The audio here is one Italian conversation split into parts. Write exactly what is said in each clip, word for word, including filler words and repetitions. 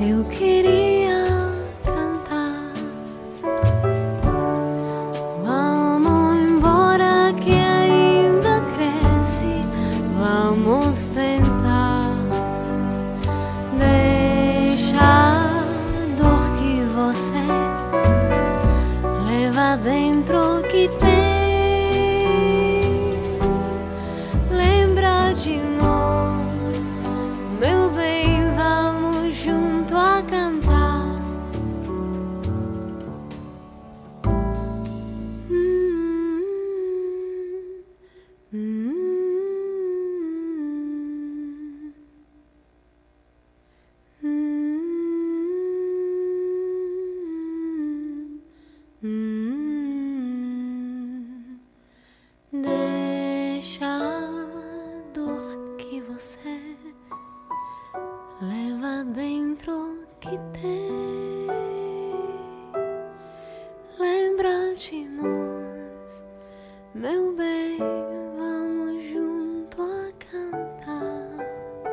eu queria cantar. Vamos embora que ainda cresce, vamos tentar. Deixa a dor que você leva dentro que tem. Lembra de nós, meu bem, vamos junto a cantar. Hum, hum, hum, hum. Deixa a dor que você leva dentro que tem. Lembra de nós, meu bem, vamos junto a cantar.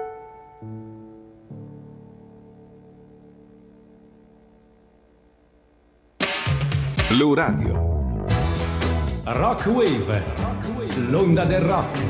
Blu Radio. Rock Wave, l'onda del rock.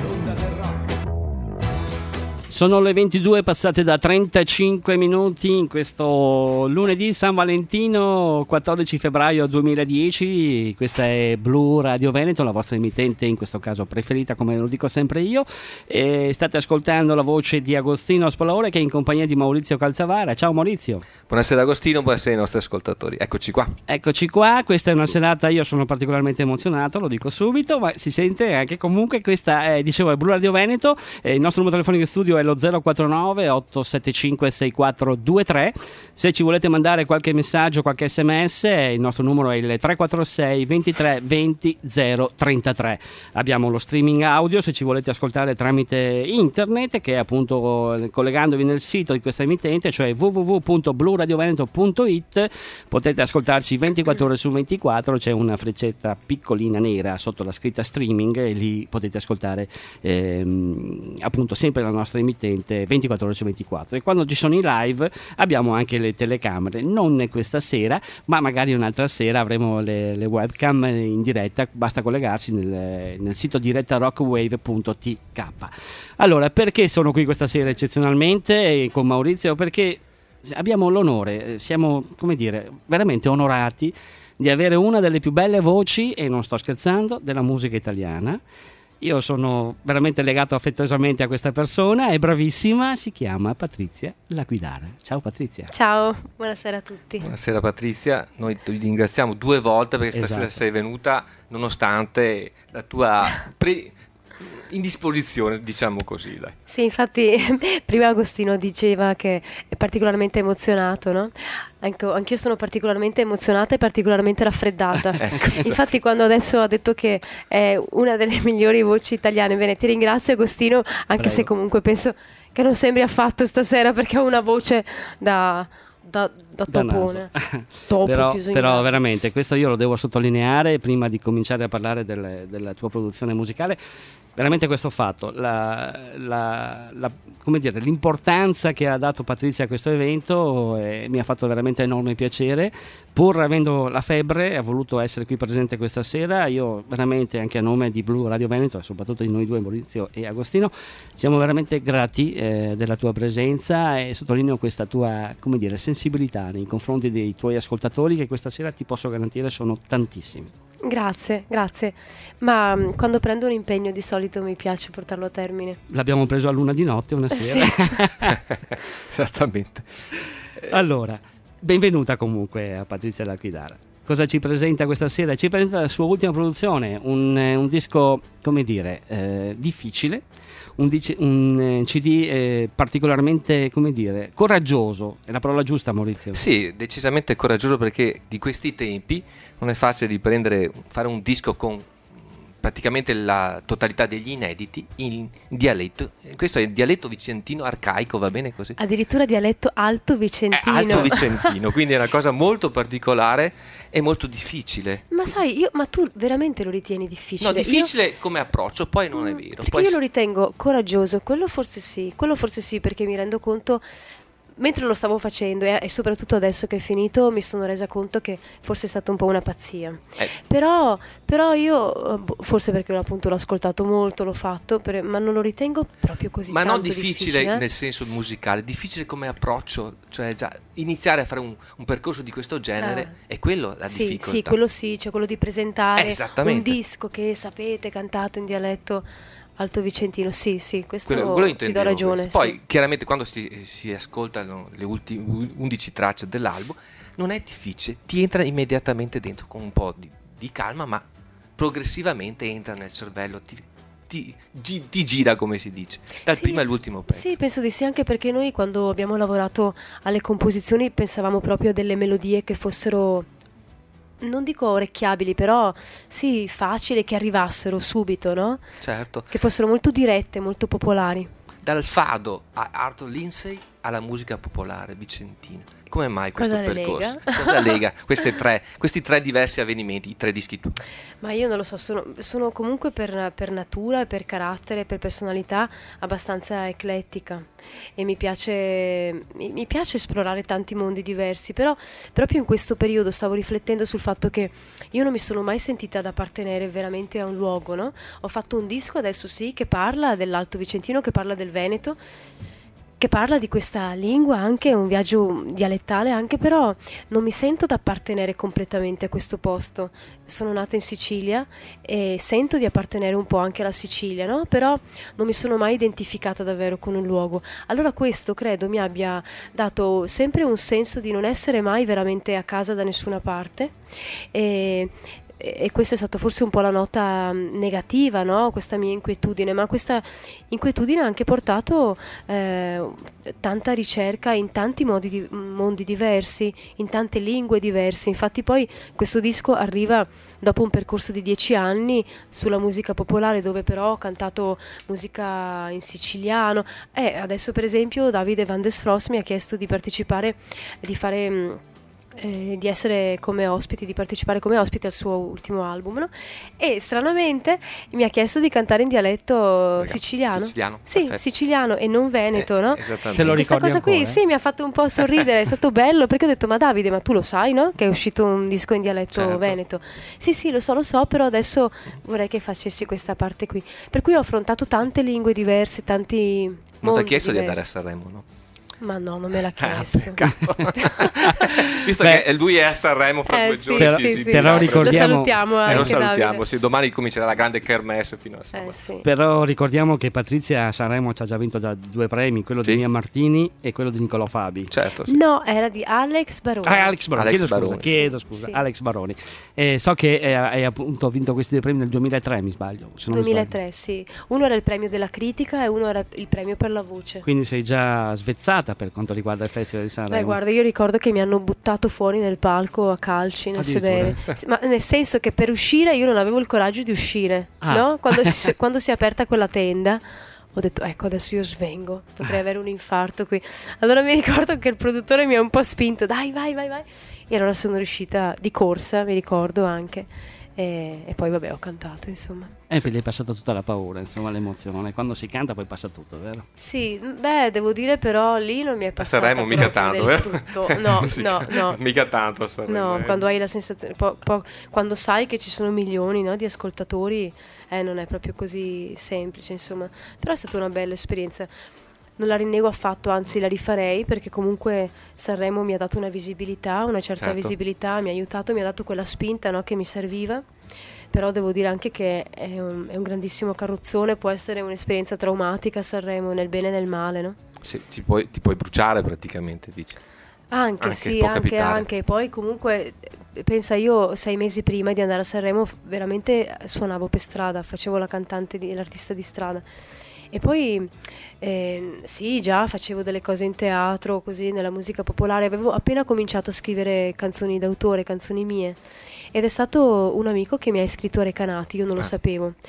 Sono le ventidue passate da trentacinque minuti in questo lunedì San Valentino, quattordici febbraio duemiladieci. Questa è Blu Radio Veneto, la vostra emittente in questo caso preferita, come lo dico sempre io. E state ascoltando la voce di Agostino Spolaore, che è in compagnia di Maurizio Calzavara. Ciao Maurizio. Buonasera Agostino, buonasera ai nostri ascoltatori. Eccoci qua. Eccoci qua, questa è una serata, io sono particolarmente emozionato, lo dico subito, ma si sente anche comunque. Questa è, dicevo, è Blu Radio Veneto, eh, il nostro numero telefonico in studio è lo zero quattro nove otto sette cinque sei quattro due tre. Se ci volete mandare qualche messaggio, qualche sms, il nostro numero è il tre quattro sei ventitré venti zero trentatré. Abbiamo lo streaming audio se ci volete ascoltare tramite internet, che è appunto collegandovi nel sito di questa emittente, cioè w w w punto blu radio veneto punto i t. Potete ascoltarci ventiquattro ore su ventiquattro, c'è una freccetta piccolina nera sotto la scritta streaming e lì potete ascoltare ehm, appunto sempre la nostra emittente ventiquattro ore su ventiquattro. E quando ci sono i live abbiamo anche le telecamere, non questa sera, ma magari un'altra sera avremo le, le webcam in diretta, basta collegarsi nel, nel sito diretta rockwave punto t k. Allora, perché sono qui questa sera eccezionalmente con Maurizio? Perché abbiamo l'onore, siamo, come dire, veramente onorati di avere una delle più belle voci, e non sto scherzando, della musica italiana. Io sono veramente legato affettuosamente a questa persona, è bravissima, si chiama Patrizia Laquidara. Ciao Patrizia. Ciao, buonasera a tutti. Buonasera Patrizia, noi ti ringraziamo due volte perché Esatto. stasera sei venuta nonostante la tua pre- indisposizione, diciamo così, dai. Sì, infatti prima Agostino diceva che è particolarmente emozionato, no? Anche, anch'io sono particolarmente emozionata e particolarmente raffreddata. Ecco, esatto. Infatti quando adesso ha detto che è una delle migliori voci italiane, bene, ti ringrazio Agostino, anche Prego. se comunque penso che non sembri affatto stasera, perché ho una voce da... Da, da Da topone. naso. Topo, però, chiuso in però gabbia. veramente questo io lo devo sottolineare prima di cominciare a parlare del, della tua produzione musicale. Veramente questo fatto, la, la, la, come dire, l'importanza che ha dato Patrizia a questo evento eh, mi ha fatto veramente enorme piacere. Pur avendo la febbre, ha voluto essere qui presente questa sera. Io veramente, anche a nome di Blu Radio Veneto e soprattutto di noi due, Maurizio e Agostino, siamo veramente grati eh, della tua presenza, e sottolineo questa tua, come dire, sensibilità nei confronti dei tuoi ascoltatori, che questa sera ti posso garantire sono tantissimi. Grazie, grazie. Ma mh, quando prendo un impegno di solito mi piace portarlo a termine. L'abbiamo preso a luna di notte una sera. Esattamente. Allora, benvenuta comunque a Patrizia Laquidara. Cosa ci presenta questa sera? Ci presenta la sua ultima produzione, un, un disco, come dire, eh, difficile, un, dic- un eh, C D eh, particolarmente, come dire, coraggioso. È la parola giusta, Maurizio? Sì, decisamente coraggioso, perché di questi tempi non è facile di prendere, fare un disco con praticamente la totalità degli inediti in dialetto. Questo è il dialetto vicentino arcaico, va bene così? Addirittura dialetto alto vicentino. È alto vicentino, quindi è una cosa molto particolare e molto difficile. Ma sai, io, ma tu veramente lo ritieni difficile? No, difficile come approccio, poi non è vero. Perché Poi io lo ritengo coraggioso, quello forse sì, quello forse sì, perché mi rendo conto mentre lo stavo facendo e, e soprattutto adesso che è finito mi sono resa conto che forse è stata un po' una pazzia. Eh. Però, però io, forse perché appunto l'ho ascoltato molto, l'ho fatto, per, ma non lo ritengo proprio così Ma tanto non difficile, difficile, eh? nel senso musicale, difficile come approccio, cioè già iniziare a fare un, un percorso di questo genere Ah. è quello la Sì, difficoltà. sì, quello sì, cioè quello di presentare Eh, esattamente. un disco che sapete cantato in dialetto altovicentino, sì, sì, questo Quello, quello ti do intendevo, ragione. questo. Poi sì. chiaramente quando si, si ascoltano le ultime undici tracce dell'album non è difficile, ti entra immediatamente dentro con un po' di, di calma, ma progressivamente entra nel cervello, ti, ti, ti, ti gira, come si dice, dal Sì, primo all'ultimo pezzo. Sì, penso di sì, anche perché noi quando abbiamo lavorato alle composizioni pensavamo proprio a delle melodie che fossero, non dico orecchiabili, però sì, facili, che arrivassero subito, no? Certo, Che fossero molto dirette, molto popolari. dal fado a Arthur Lindsay alla musica popolare vicentina. Come mai questo Cosa le percorso? lega? Cosa lega queste tre, questi tre diversi avvenimenti, i tre dischi tu? Ma io non lo so, sono, sono comunque per, per natura, per carattere, per personalità abbastanza eclettica e mi piace, mi, mi piace esplorare tanti mondi diversi, però proprio in questo periodo stavo riflettendo sul fatto che io non mi sono mai sentita ad appartenere veramente a un luogo, no? Ho fatto un disco adesso sì che parla dell'Alto Vicentino, che parla del Veneto, che parla di questa lingua, anche un viaggio dialettale anche, però non mi sento di appartenere completamente a questo posto. Sono nata in Sicilia e sento di appartenere un po' anche alla Sicilia, no? Però non mi sono mai identificata davvero con un luogo. Allora questo credo mi abbia dato sempre un senso di non essere mai veramente a casa da nessuna parte e e questa è stata forse un po' la nota negativa, no? Questa mia inquietudine, ma questa inquietudine ha anche portato eh, tanta ricerca in tanti modi di, mondi diversi, in tante lingue diverse. Infatti poi questo disco arriva dopo un percorso di dieci anni sulla musica popolare, dove però ho cantato musica in siciliano e adesso per esempio Davide Van der Frost mi ha chiesto di partecipare, di fare... Eh, di essere come ospiti, di partecipare come ospite al suo ultimo album, no? E stranamente mi ha chiesto di cantare in dialetto siciliano, Siciliano, sì, perfetto. siciliano e non veneto, Eh, no? esattamente. Te lo Questa ricordi cosa qui ancora? sì mi ha fatto un po' sorridere, è stato bello perché ho detto ma Davide, ma tu lo sai, no? Che è uscito un disco in dialetto Certo. veneto. Sì sì, lo so, lo so, però adesso vorrei che facessi questa parte qui. Per cui ho affrontato tante lingue diverse, tanti Non ti ha mondi chiesto diversi. di andare a Sanremo, no? Ma no, non me l'ha Ah, chiesto. peccato. Visto Beh. che lui è a Sanremo fra Eh, due sì, giorni, Però- ci sì, si sì. però apre. ricordiamo- Lo salutiamo Eh, anche lo salutiamo, Davide. sì, domani comincerà la grande kermesse fino a sabato. Eh, sì. Però ricordiamo che Patrizia a Sanremo ci ha già vinto già due premi, quello Sì. di Mia Martini e quello di Nicolò Fabi. Certo, sì. No, era di Alex Baroni. Ah, Alex Baroni, Alex chiedo Baroni. scusa, chiedo scusa, Sì. Alex Baroni. Eh, so che eh, hai appunto vinto questi due premi nel duemilatré, mi sbaglio. se non mi sbaglio. duemilatré, sì. Uno era il premio della critica e uno era il premio per la voce. Quindi sei già svezzata per quanto riguarda il Festival di Sanremo. Beh, guarda, io ricordo che mi hanno buttato fuori nel palco a calci nel Addirittura. sedere. Sì, ma nel senso che per uscire io non avevo il coraggio di uscire, Ah. no? Quando si, quando si è aperta quella tenda ho detto ecco adesso io svengo, potrei avere un infarto qui. Allora mi ricordo che il produttore mi ha un po' spinto, dai vai vai vai. E allora sono riuscita di corsa, mi ricordo anche. E, e poi vabbè ho cantato insomma. E poi gli è passata tutta la paura, insomma, l'emozione. Quando si canta poi passa tutto, vero? Sì, beh, devo dire però lì non mi è A passata Sanremo mica proprio tanto, del vero? tutto. No, Sì, no, no. Mica tanto a Sanremo. No, eh. quando hai la sensazione, po- po- quando sai che ci sono milioni, no, di ascoltatori, eh, non è proprio così semplice, insomma. Però è stata una bella esperienza. Non la rinnego affatto, anzi la rifarei perché comunque Sanremo mi ha dato una visibilità, una certa Certo. visibilità, mi ha aiutato, mi ha dato quella spinta, no, che mi serviva. Però devo dire anche che è un, è un grandissimo carrozzone, può essere un'esperienza traumatica Sanremo, nel bene e nel male, no? Sì, ci puoi- ti puoi bruciare praticamente, dici. Anche, Anche, sì, può anche, capitare. anche. Poi comunque, eh, pensa io sei mesi prima di andare a Sanremo f- veramente suonavo per strada, facevo la cantante, di, l'artista di strada. E poi eh, sì, già facevo delle cose in teatro, così nella musica popolare, avevo appena cominciato a scrivere canzoni d'autore, canzoni mie. Ed è stato un amico che mi ha iscritto a Recanati, io non lo Ah. sapevo.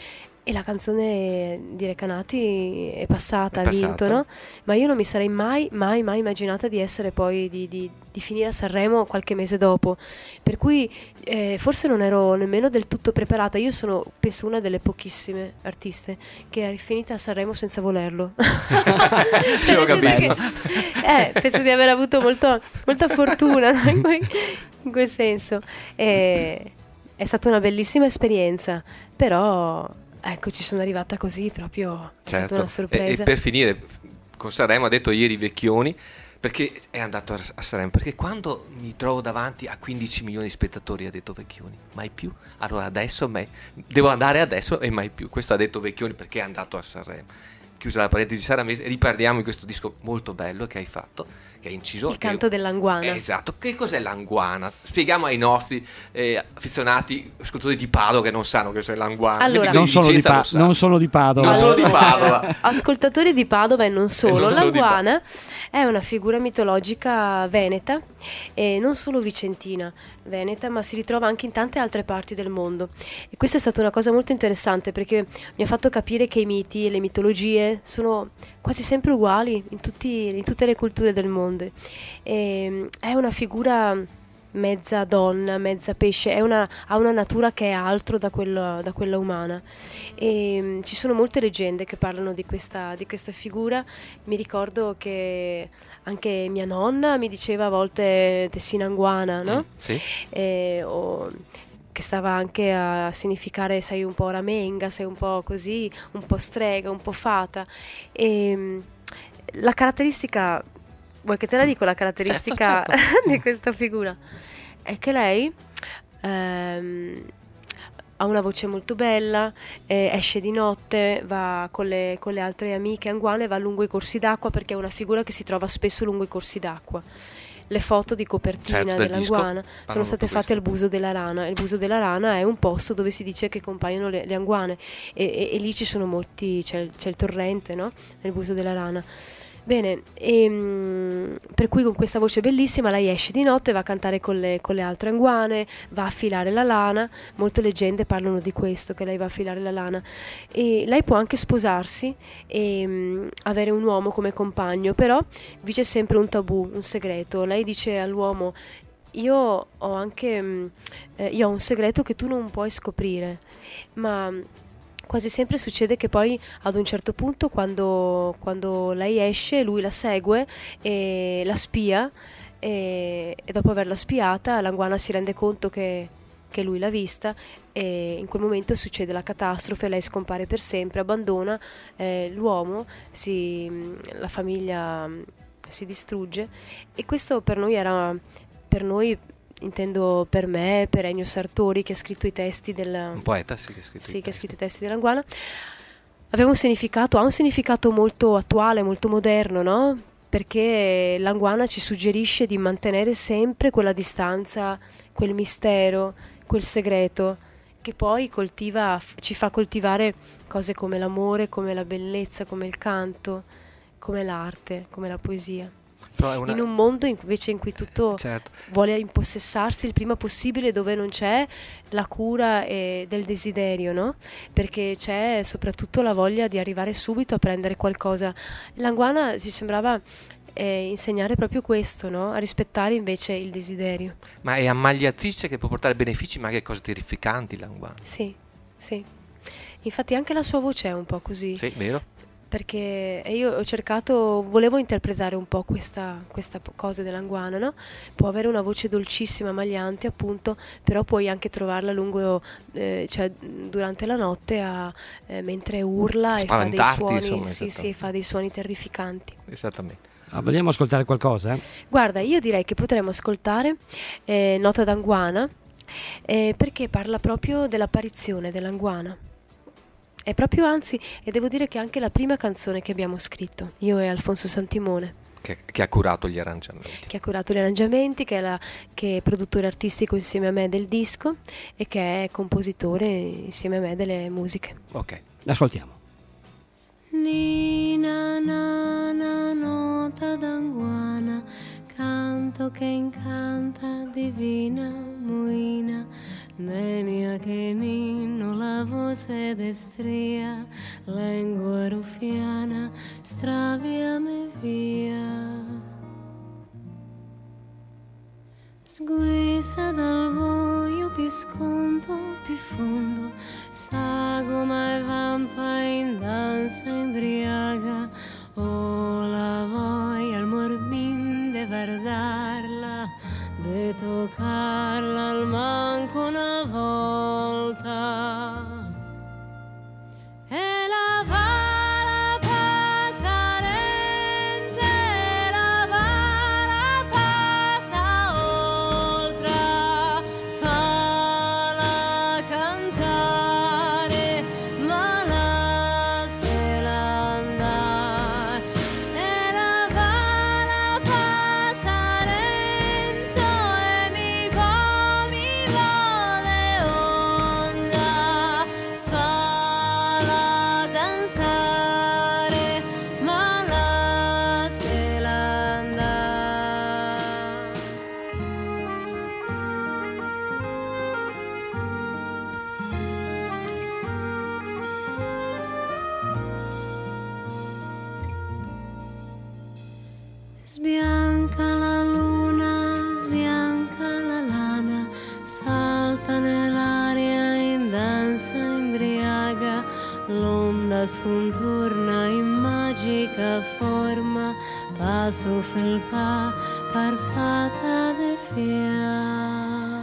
E la canzone di Recanati è passata, È ha vinto, passata. no? Ma io non mi sarei mai, mai, mai immaginata di essere poi, di, di, di finire a Sanremo qualche mese dopo. Per cui eh, forse non ero nemmeno del tutto preparata. Io sono, penso, una delle pochissime artiste che è finita a Sanremo senza volerlo. Sì, ho Nel senso capito. che, eh, penso di aver avuto molto, molta fortuna, no? in, quel, in quel senso. E, è stata una bellissima esperienza, però ecco, ci sono arrivata così proprio, è stata una Certo. E, sorpresa. e per finire con Sanremo ha detto ieri Vecchioni, perché è andato a, a Sanremo, perché quando mi trovo davanti a quindici milioni di spettatori, ha detto Vecchioni, mai più, allora adesso mai, devo andare adesso e mai più. Questo ha detto Vecchioni perché è andato a Sanremo. Chiusa la parentesi, Sara Mese, riparliamo di questo disco molto bello che hai fatto, che hai inciso. Il canto dell'anguana. Eh, esatto, che cos'è l'anguana? Spieghiamo ai nostri eh, affezionati ascoltatori di Padova che non sanno che cos'è l'anguana. Allora- Quindi Non sono, di Vicenza Pa- lo sa. non sono di Padova. Non solo di Padova. Ascoltatori di Padova e non solo, E non solo di l'anguana è una figura mitologica veneta e non solo vicentina, veneta, ma si ritrova anche in tante altre parti del mondo. E questa è stata una cosa molto interessante perché mi ha fatto capire che i miti e le mitologie sono quasi sempre uguali in, tutti, in tutte le culture del mondo. E, è una figura mezza donna, mezza pesce, è una, ha una natura che è altro da quella, da quella umana. E, mm, ci sono molte leggende che parlano di questa, di questa figura. Mi ricordo che anche mia nonna mi diceva a volte Tessinanguana, no? Mm, sì. E, o, che stava anche a significare sei un po' ramenga, sei un po' così, un po' strega, un po' fata. E, mm, la caratteristica, vuoi che te la dico la caratteristica Certo, certo. di questa figura? È che lei ehm, ha una voce molto bella, eh, esce di notte, va con le, con le altre amiche anguane, va lungo i corsi d'acqua perché è una figura che si trova spesso lungo i corsi d'acqua. Le foto di copertina Certo, del disco dell'anguana parlano sono state tutto fatte questo. al Buso della Rana. Il Buso della Rana è un posto dove si dice che compaiono le, le anguane e, e- e lì ci sono molti, c'è, il- c'è il torrente, no? Nel Buso della Rana. Bene, e, per cui con questa voce bellissima lei esce di notte, va a cantare con le, con le altre anguane, va a filare la lana. Molte leggende parlano di questo, che lei va a filare la lana. E lei può anche sposarsi e mh, avere un uomo come compagno, però vige sempre un tabù, un segreto. Lei dice all'uomo: io ho anche mh, eh, io ho un segreto che tu non puoi scoprire, ma quasi sempre succede che poi ad un certo punto quando, quando lei esce lui la segue e la spia e, e dopo averla spiata l'anguana si rende conto che, che lui l'ha vista e in quel momento succede la catastrofe, lei scompare per sempre, abbandona eh, l'uomo, si, la famiglia mh, si distrugge e questo per noi era, per noi intendo per me, per Ennio Sartori che ha scritto i testi del... Un poeta, sì, che ha scritto Sì, i che ha testi. scritto i testi dell'anguana, aveva un significato, ha un significato molto attuale, molto moderno, no? Perché l'anguana ci suggerisce di mantenere sempre quella distanza, quel mistero, quel segreto, che poi coltiva, ci fa coltivare cose come l'amore, come la bellezza, come il canto, come l'arte, come la poesia. Però è una- In un mondo invece in cui tutto Certo. vuole impossessarsi il prima possibile, dove non c'è la cura e del desiderio, no? Perché c'è soprattutto la voglia di arrivare subito a prendere qualcosa. L'anguana ci sembrava eh, insegnare proprio questo, no? A rispettare invece il desiderio. Ma è ammagliatrice che può portare benefici ma anche cose terrificanti l'anguana. Sì, sì. Infatti anche la sua voce è un po' così. Sì, vero? Perché io ho cercato, volevo interpretare un po' questa, questa po- cosa dell'anguana, no? Può avere una voce dolcissima, magliante appunto, però puoi anche trovarla lungo, eh, cioè durante la notte a, eh, mentre urla e fa dei Spaventarti, suoni, insomma, sì, esatto. sì, fa dei suoni terrificanti. Esattamente. Ah, vogliamo ascoltare qualcosa? Guarda, io direi che potremmo ascoltare eh, Nota d'anguana, eh, perché parla proprio dell'apparizione dell'anguana. È proprio, anzi, e devo dire che è anche la prima canzone che abbiamo scritto, io e Alfonso Santimone, Che, che ha curato gli arrangiamenti. che ha curato gli arrangiamenti, che è, la, che è produttore artistico insieme a me del disco e che è compositore insieme a me delle musiche. Ok. Ascoltiamo. Nina nana nota d'anguana, canto che incanta, divina muina, Nenia che ninno la voce destria, lingua ruffiana, straviame via. Sguisa dal buio più sconto, più fondo, sagoma e vampa in danza imbriaga. Oh, la voglia al morbin de guardarla, de toccarla al manco una volta. E la bala passarente, la bala passa oltre, falla cantare, ma lasciala andare. E la bala passarente e mi va, mi va le onda, falla danzare, ma lasciala andare. Sbianca la luna, sbianca la lana, salta nell'aria in danza imbriaga, l'onda scontorna in magica forma, passo felpa parfata de fiat.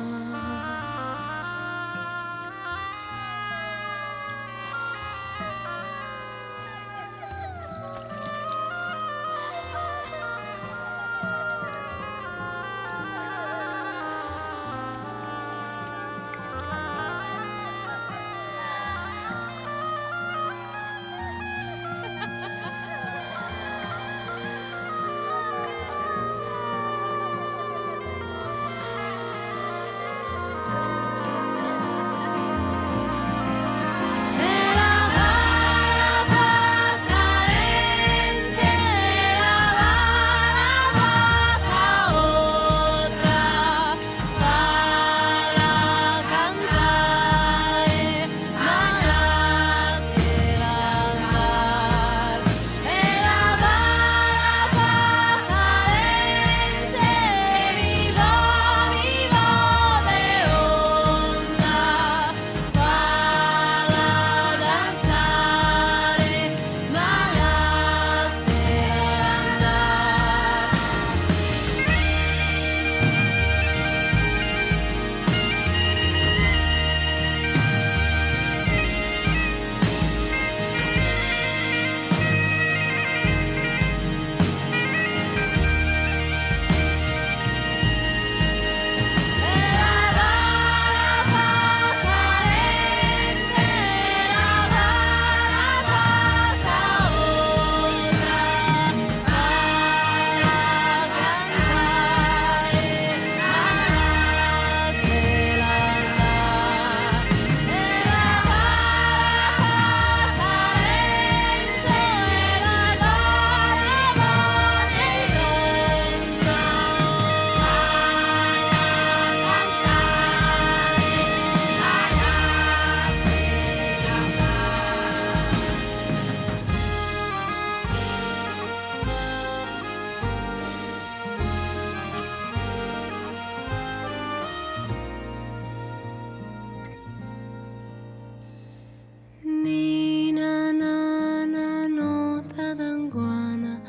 Nina nana nota d'anguana,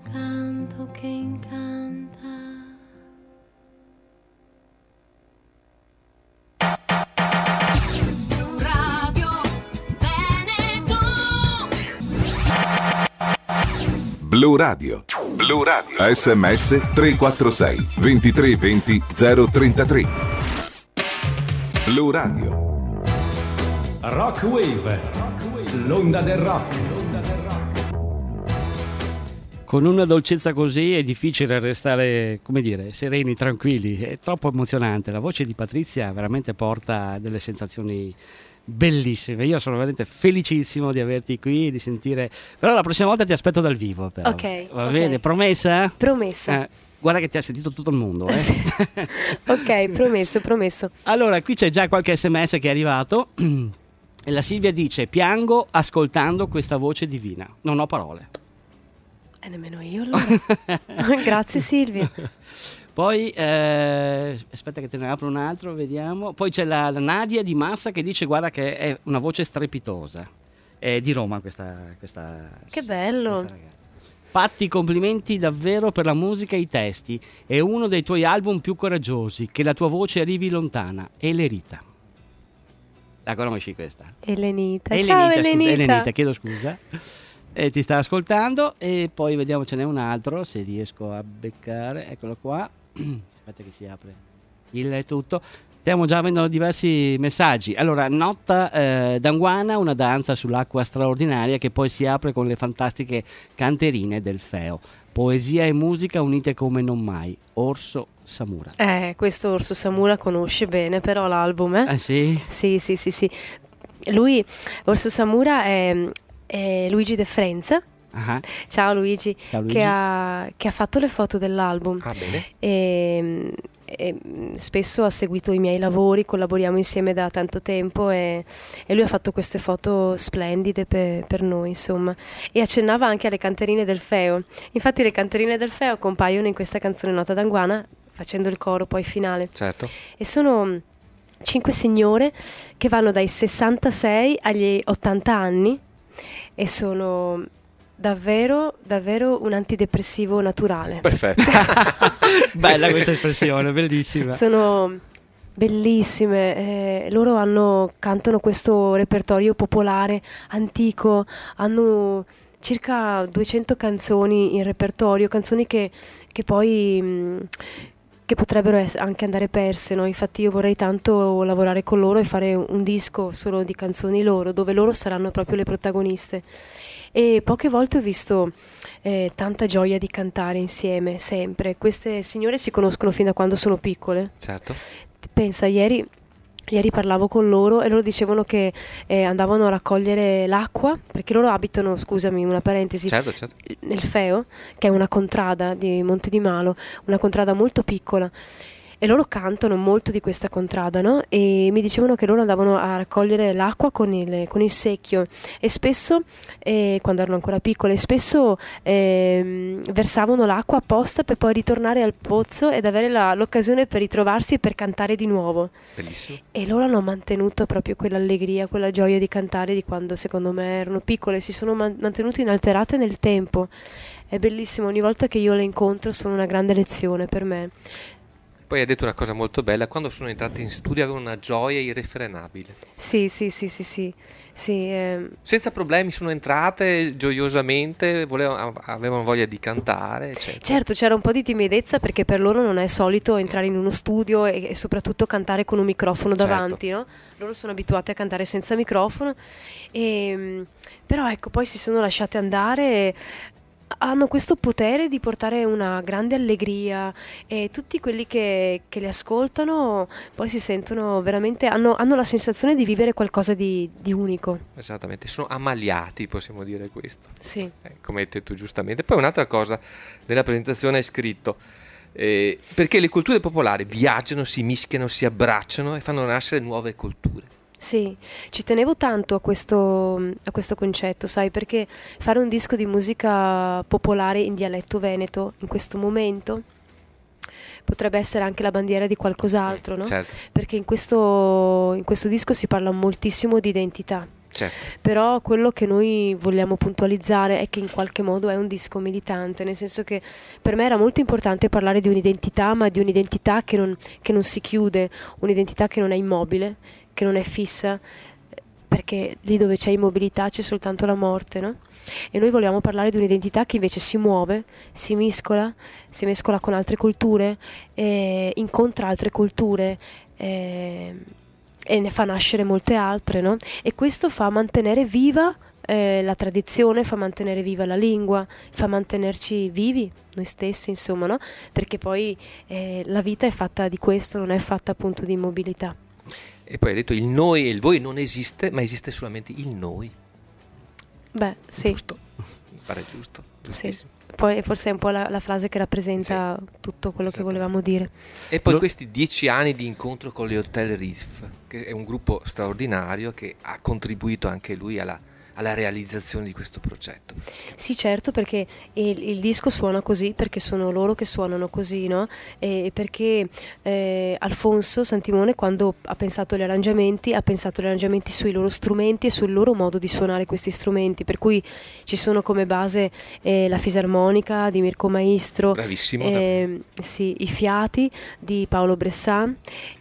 canto che incanta. Radio Veneto. Blu Radio. Blu Radio. sms tre quattro sei ventitré venti zero trentatré. Blu Radio. Rock Wave, l'onda del rock. Con una dolcezza così è difficile restare, come dire, sereni, tranquilli, è troppo emozionante. La voce di Patrizia veramente porta delle sensazioni bellissime. Io sono veramente felicissimo di averti qui, di sentire. Però la prossima volta ti aspetto dal vivo, però. Ok, Va ok. bene, promessa? Promessa. Eh, Guarda che ti ha sentito tutto il mondo, eh? Sì. Ok, promesso, promesso. Allora, qui c'è già qualche sms che è arrivato. E la Silvia dice: piango ascoltando questa voce divina, non ho parole. E nemmeno io allora. Grazie Silvia. Poi eh, aspetta che te ne apro un altro, vediamo. Poi c'è la, la Nadia di Massa che dice: guarda che è una voce strepitosa. È di Roma questa, questa Che bello. questa ragazza. Patti, complimenti davvero per la musica e i testi. È uno dei tuoi album più coraggiosi. Che la tua voce arrivi lontana. Elerita. La conosci questa? Elenita. Elenita, Ciao scusa, Elenita. Elenita, chiedo scusa. E ti sta ascoltando. E poi vediamo, ce n'è un altro, se riesco a beccare. Eccolo qua. Aspetta che si apre il tutto. Stiamo già avendo diversi messaggi. Allora, Notta eh, d'Anguana, una danza sull'acqua straordinaria che poi si apre con le fantastiche canterine del Feo. Poesia e musica unite come non mai. Orso Samura. Eh, questo Orso Samura conosce bene però l'album, eh? Ah sì? Sì, sì, sì, sì. Lui, Orso Samura è, è Luigi De Frenza. Ah, Ciao Luigi, Ciao, Luigi. Che, ha, che ha fatto le foto dell'album. Ah, bene. E, e spesso ha seguito i miei lavori, collaboriamo insieme da tanto tempo e, e lui ha fatto queste foto splendide per, per noi, insomma. E accennava anche alle canterine del Feo. Infatti le canterine del Feo compaiono in questa canzone Nota d'Anguana facendo il coro poi finale. Certo. E sono cinque signore che vanno dai sessantasei agli ottanta anni e sono davvero, davvero un antidepressivo naturale. Perfetto. Bella questa espressione, bellissima. Sono bellissime, eh, loro hanno, cantano questo repertorio popolare antico, hanno circa duecento canzoni in repertorio, canzoni che, che poi mh, che potrebbero ess- anche andare perse, no? Infatti io vorrei tanto lavorare con loro e fare un, un disco solo di canzoni loro, dove loro saranno proprio le protagoniste. E poche volte ho visto eh, tanta gioia di cantare insieme, sempre. Queste signore si conoscono fin da quando sono piccole. Certo. Pensa, ieri, ieri parlavo con loro e loro dicevano che eh, andavano a raccogliere l'acqua, perché loro abitano, scusami, una parentesi, Certo, certo. nel Feo, che è una contrada di Monte di Malo, una contrada molto piccola. E loro cantano molto di questa contrada, no? E mi dicevano che loro andavano a raccogliere l'acqua con il, con il secchio e spesso, eh, quando erano ancora piccole, spesso eh, versavano l'acqua apposta per poi ritornare al pozzo ed avere la, l'occasione per ritrovarsi e per cantare di nuovo. Bellissimo. E loro hanno mantenuto proprio quell'allegria, quella gioia di cantare di quando secondo me erano piccole, si sono man- mantenute inalterate nel tempo. È bellissimo, ogni volta che io le incontro sono una grande lezione per me. Poi hai detto una cosa molto bella: quando sono entrate in studio avevano una gioia irrefrenabile. Sì, sì, sì, sì, sì. sì ehm. Senza problemi sono entrate gioiosamente, volevano, avevano voglia di cantare, eccetera. Certo, c'era un po' di timidezza perché per loro non è solito entrare in uno studio e, e soprattutto cantare con un microfono Certo. davanti, no? Loro sono abituati a cantare senza microfono, e, però ecco, poi si sono lasciate andare e hanno questo potere di portare una grande allegria e tutti quelli che, che le ascoltano poi si sentono veramente, hanno, hanno la sensazione di vivere qualcosa di, di unico. Esattamente, sono ammaliati, possiamo dire questo. Sì. Eh, come hai detto tu giustamente. Poi un'altra cosa della presentazione hai scritto: eh, perché le culture popolari viaggiano, si mischiano, si abbracciano e fanno nascere nuove culture. Sì, ci tenevo tanto a questo, a questo concetto, sai, perché fare un disco di musica popolare in dialetto veneto in questo momento potrebbe essere anche la bandiera di qualcos'altro, no? Certo, Perché in questo, in questo disco si parla moltissimo di identità, certo. però quello che noi vogliamo puntualizzare è che in qualche modo è un disco militante, nel senso che per me era molto importante parlare di un'identità, ma di un'identità che non, che non si chiude, un'identità che non è immobile, che non è fissa, perché lì dove c'è immobilità c'è soltanto la morte, no? E noi vogliamo parlare di un'identità che invece si muove, si mescola, si mescola con altre culture, eh, incontra altre culture eh, e ne fa nascere molte altre, no? E questo fa mantenere viva eh, la tradizione, fa mantenere viva la lingua, fa mantenerci vivi noi stessi, insomma, no? Perché poi eh, la vita è fatta di questo, non è fatta appunto di immobilità. E poi hai detto il noi e il voi non esiste, ma esiste solamente il noi. Beh, sì. Giusto? Mi pare giusto. Sì, Giustissimo. poi forse è un po' la, la frase che rappresenta sì. tutto quello che volevamo dire. E poi Lo... questi dieci anni di incontro con le Hotel Riff, che è un gruppo straordinario che ha contribuito anche lui alla, alla realizzazione di questo progetto. Sì, certo, perché il, il disco suona così perché sono loro che suonano così, no? E perché eh, Alfonso Santimone, quando ha pensato agli arrangiamenti, ha pensato agli arrangiamenti sui loro strumenti e sul loro modo di suonare questi strumenti, per cui ci sono come base eh, la fisarmonica di Mirko Maestro, bravissimo, eh, sì, i fiati di Paolo Bressan,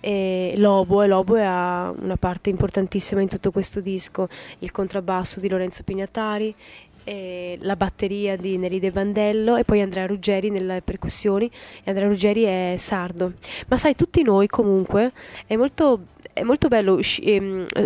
e l'oboe, l'oboe ha una parte importantissima in tutto questo disco, il contrabbasso di Lorenzo Pignatari, eh, la batteria di Nelly Bandello e poi Andrea Ruggeri nelle percussioni, e Andrea Ruggeri è sardo. Ma sai, tutti noi comunque è molto, è molto bello usci- ehm, eh,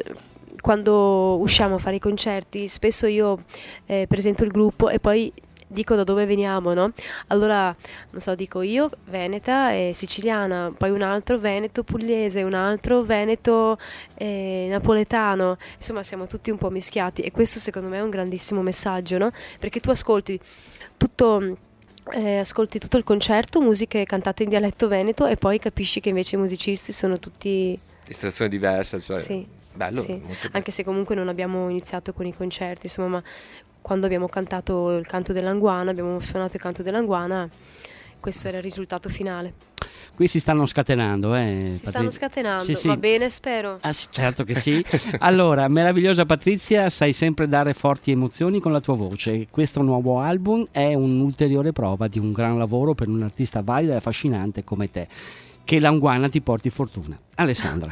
quando usciamo a fare i concerti, spesso io eh, presento il gruppo e poi dico da dove veniamo, no? Allora, non so, dico io veneta e siciliana, poi un altro veneto pugliese, un altro veneto eh, napoletano, insomma siamo tutti un po' mischiati, e questo secondo me è un grandissimo messaggio, no? Perché tu ascolti tutto... Eh, ascolti tutto il concerto, musiche cantate in dialetto veneto, e poi capisci che invece i musicisti sono tutti... Estrazione diversa, cioè... Sì, bello, sì. molto bello. Anche se comunque non abbiamo iniziato con i concerti, insomma, ma quando abbiamo cantato il canto dell'Anguana, abbiamo suonato il canto dell'Anguana, questo era il risultato finale. Qui si stanno scatenando, eh, Si stanno scatenando, sì, sì. va bene, spero. Ah, sì, certo che sì. Allora, meravigliosa Patrizia, sai sempre dare forti emozioni con la tua voce. Questo nuovo album è un'ulteriore prova di un gran lavoro per un artista valido e affascinante come te. Che l'Anguana ti porti fortuna. Alessandra.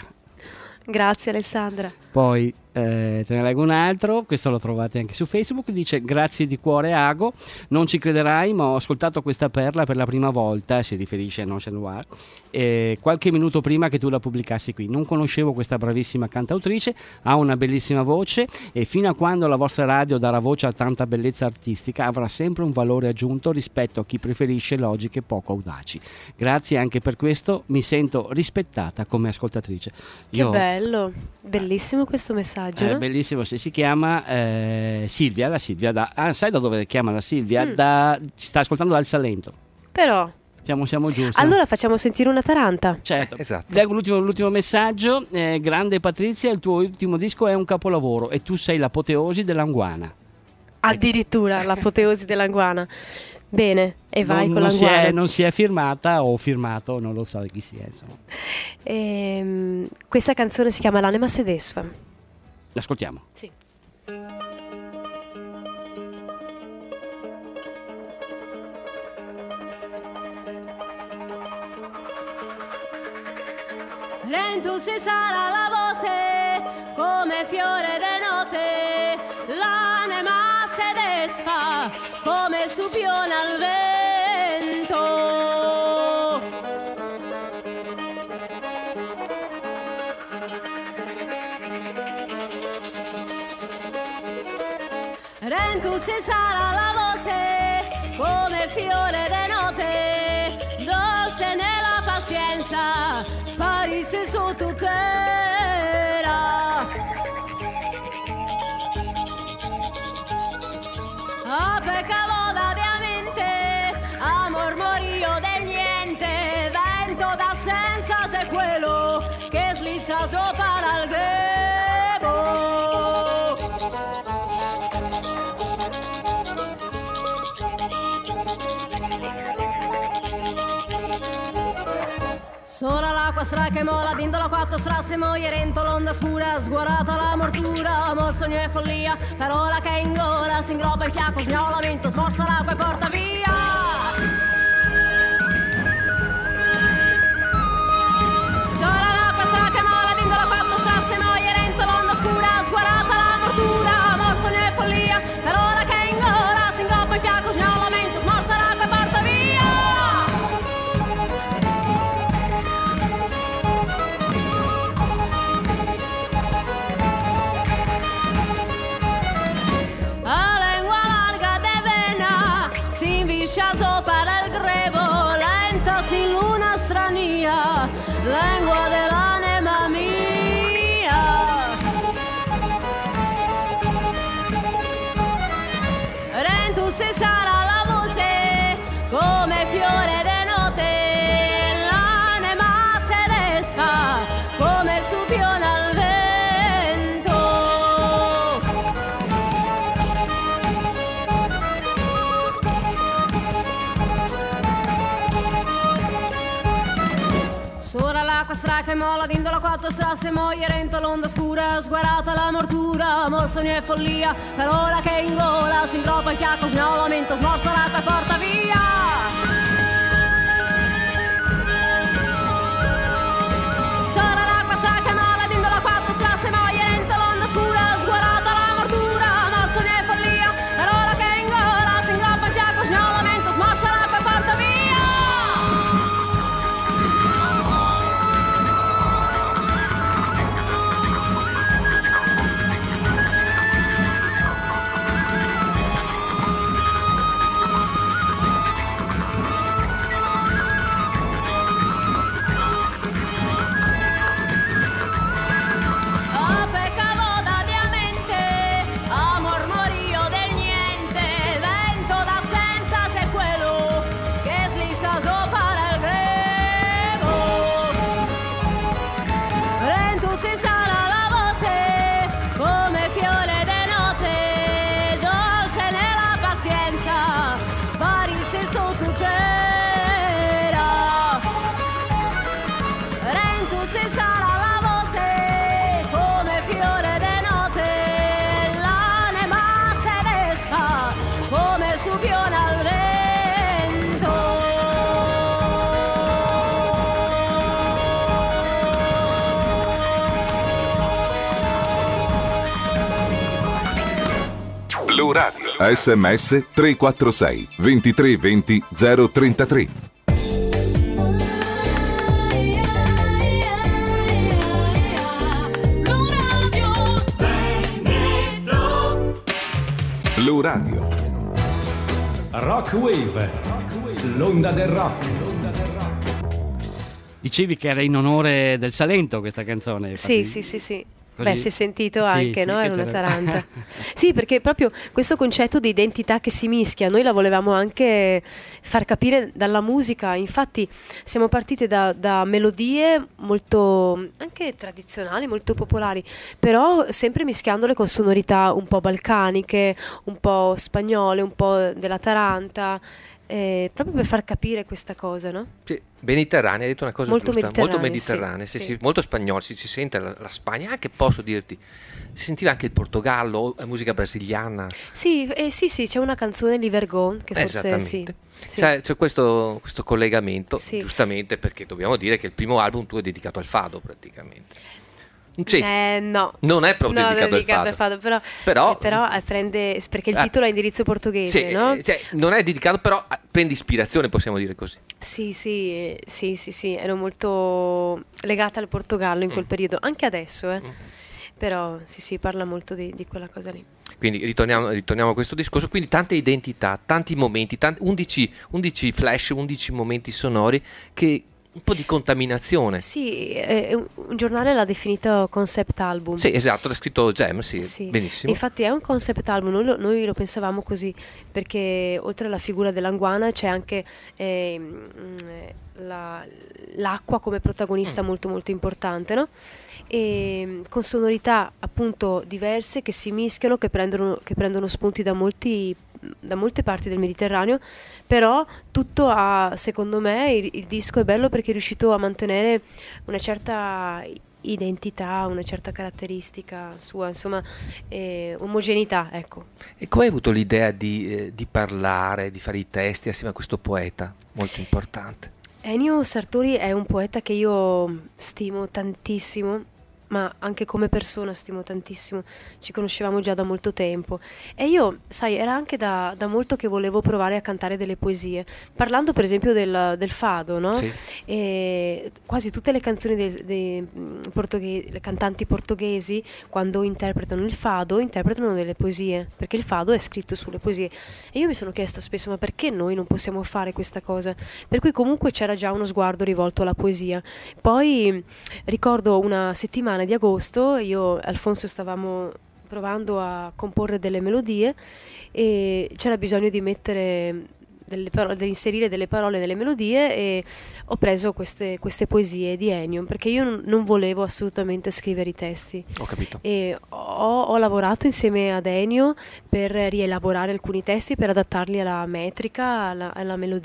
Grazie Alessandra. Poi eh, te ne leggo un altro, questo lo trovate anche su Facebook, dice: grazie di cuore Ago, non ci crederai ma ho ascoltato questa perla per la prima volta, si riferisce a Non Chat Noir, eh, qualche minuto prima che tu la pubblicassi qui. Non conoscevo questa bravissima cantautrice, ha una bellissima voce e fino a quando la vostra radio darà voce a tanta bellezza artistica avrà sempre un valore aggiunto rispetto a chi preferisce logiche poco audaci. Grazie anche per questo, mi sento rispettata come ascoltatrice. Che Io... bello, bellissimo questo messaggio. È no? bellissimo, se si chiama eh, Silvia, la Silvia da, ah, sai da dove chiama la Silvia? Mm. Da, ci sta ascoltando dal Salento. Però Siamo, siamo giusti. allora facciamo sentire una taranta. Certo. Esatto. Leggo l'ultimo, l'ultimo messaggio. Eh, grande Patrizia, il tuo ultimo disco è un capolavoro e tu sei l'apoteosi dell'Anguana. Addirittura l'apoteosi dell'Anguana. Bene, e vai non, con non si, l'Anguana. è, non si è firmata o firmato, non lo so chi sia, insomma. Ehm, questa canzone si chiama L'anima se desfa. L'ascoltiamo. Sì. Rentu si sala la voce come fiore de notte, l'anima se desfa come subiona al vento. Rentu si sala la voce come fiore de notte, dolce nella pazienza, sparisse sotto terra. A peccavoda diamante, a mormorio del niente, vento da senza se quello che slizza sopra al grebo. Sola l'acqua stra che mola, dindola quattro strasse moierento, l'onda scura, sguarata la mortura, amor sogno e follia, parola che ingola, si ingroppa in fiacco, sniolamento, smorza l'acqua e porta via. Sola l'acqua stra che mola, dindola quattro strasse moierento, l'onda scura, sguarata la mortura, amor sogno e follia, parola che ingola, si ingroppa in fiacco, sniolamento, smorza l'acqua e porta via. Sciaso para il grevo, lenta sin luna strania, lengua dell'anima mia. Rentu si sarà la voce l'acqua stracca e molla dentro la quattro strasse moglie rento l'onda scura sguarata la mortura mo sogno e follia per ora che in gola si ingroppa il fiacco sgno lamento smorza l'acqua e porta via sola l'acqua stracca e molla dentro la quattro strasse moglie rento l'onda scura sguarata la mortura mo sogno e follia per ora che in gola si ingroppa il fiacco sgno lamento smorza l'acqua e porta via Oh, peccavo da diamante, amor morio del niente, vento da senza se quello che slissa sopra il grevo. Lento si sala la voce come fiore de notte, dolce nella pazienza, sparisse sotto terra. Lento si sala la voce come fiore de notte, l'anima se desfa come subiona al vento. Blu Radio. sms tre quattro sei ventitré venti zero trentatré. Blu Radio. Rock Wave, l'onda del rock. Dicevi che era in onore del Salento questa canzone. Sì, infatti- sì, sì, sì. Così- Beh, si è sentito Sì, anche, sì, no? che Era una c'era- taranta. Sì, perché proprio questo concetto di identità che si mischia, noi la volevamo anche far capire dalla musica. Infatti siamo partite da, da melodie molto anche tradizionali, molto popolari, però sempre mischiandole con sonorità un po' balcaniche, un po' spagnole, un po' della taranta, eh, proprio per far capire questa cosa, no? Sì, mediterranea, hai detto una cosa Molto giusta, molto mediterranea, mediterranea, sì, sì, sì. sì, molto spagnolo, si, si sente la, la Spagna, anche posso dirti, si sentiva anche il Portogallo, la musica brasiliana. Sì, eh, sì, sì, c'è una canzone di Vergon che forse sì. Esattamente. Sì. C'è, c'è questo, questo collegamento, Sì. giustamente, perché dobbiamo dire che il primo album tuo è dedicato al fado praticamente. Sì, Eh, no. non è proprio No, dedicato, dedicato al fado. però, Però- eh, però eh, prende, perché il Eh. titolo ha indirizzo portoghese, Sì, no? eh, cioè, non è dedicato, però eh, prende ispirazione, possiamo dire così. Sì, sì, eh, sì, sì, sì, ero molto legata al Portogallo in quel Mm. periodo, anche adesso, eh. Mm. Però sì, sì, parla molto di, di quella cosa lì. Quindi ritorniamo, ritorniamo a questo discorso, quindi tante identità, tanti momenti, tanti, undici, undici flash, undici momenti sonori che un po' di contaminazione. Sì, eh, un, un giornale l'ha definito concept album. Sì, esatto, l'ha scritto Gem, sì, Sì. benissimo. Infatti è un concept album, noi lo, noi lo pensavamo così, perché oltre alla figura dell'Anguana c'è anche ehm, la- l'acqua come protagonista Mm. molto molto importante, no? E con sonorità appunto diverse che si mischiano, che prendono, che prendono spunti da molti da molte parti del Mediterraneo, però tutto ha, secondo me, il, il disco è bello perché è riuscito a mantenere una certa identità, una certa caratteristica sua, insomma, eh, omogeneità, ecco. E come hai avuto l'idea di, eh, di parlare, di fare i testi assieme a questo poeta molto importante? Ennio Sartori è un poeta che io stimo tantissimo, ma anche come persona stimo tantissimo, ci conoscevamo già da molto tempo e io, sai, era anche da, da molto che volevo provare a cantare delle poesie, parlando per esempio del, del fado, no? Sì. E quasi tutte le canzoni dei, dei mm, portoghe- le cantanti portoghesi quando interpretano il fado interpretano delle poesie, perché il fado è scritto sulle poesie e io mi sono chiesta spesso ma perché noi non possiamo fare questa cosa, per cui comunque c'era già uno sguardo rivolto alla poesia. Poi ricordo una settimana di agosto, io e Alfonso stavamo provando a comporre delle melodie e c'era bisogno di mettere delle parole, di inserire delle parole nelle melodie e ho preso queste, queste poesie di Ennio perché io non, non volevo assolutamente scrivere i testi Ho capito. e ho, ho lavorato insieme ad Ennio per rielaborare alcuni testi per adattarli alla metrica, alla, alla melodia.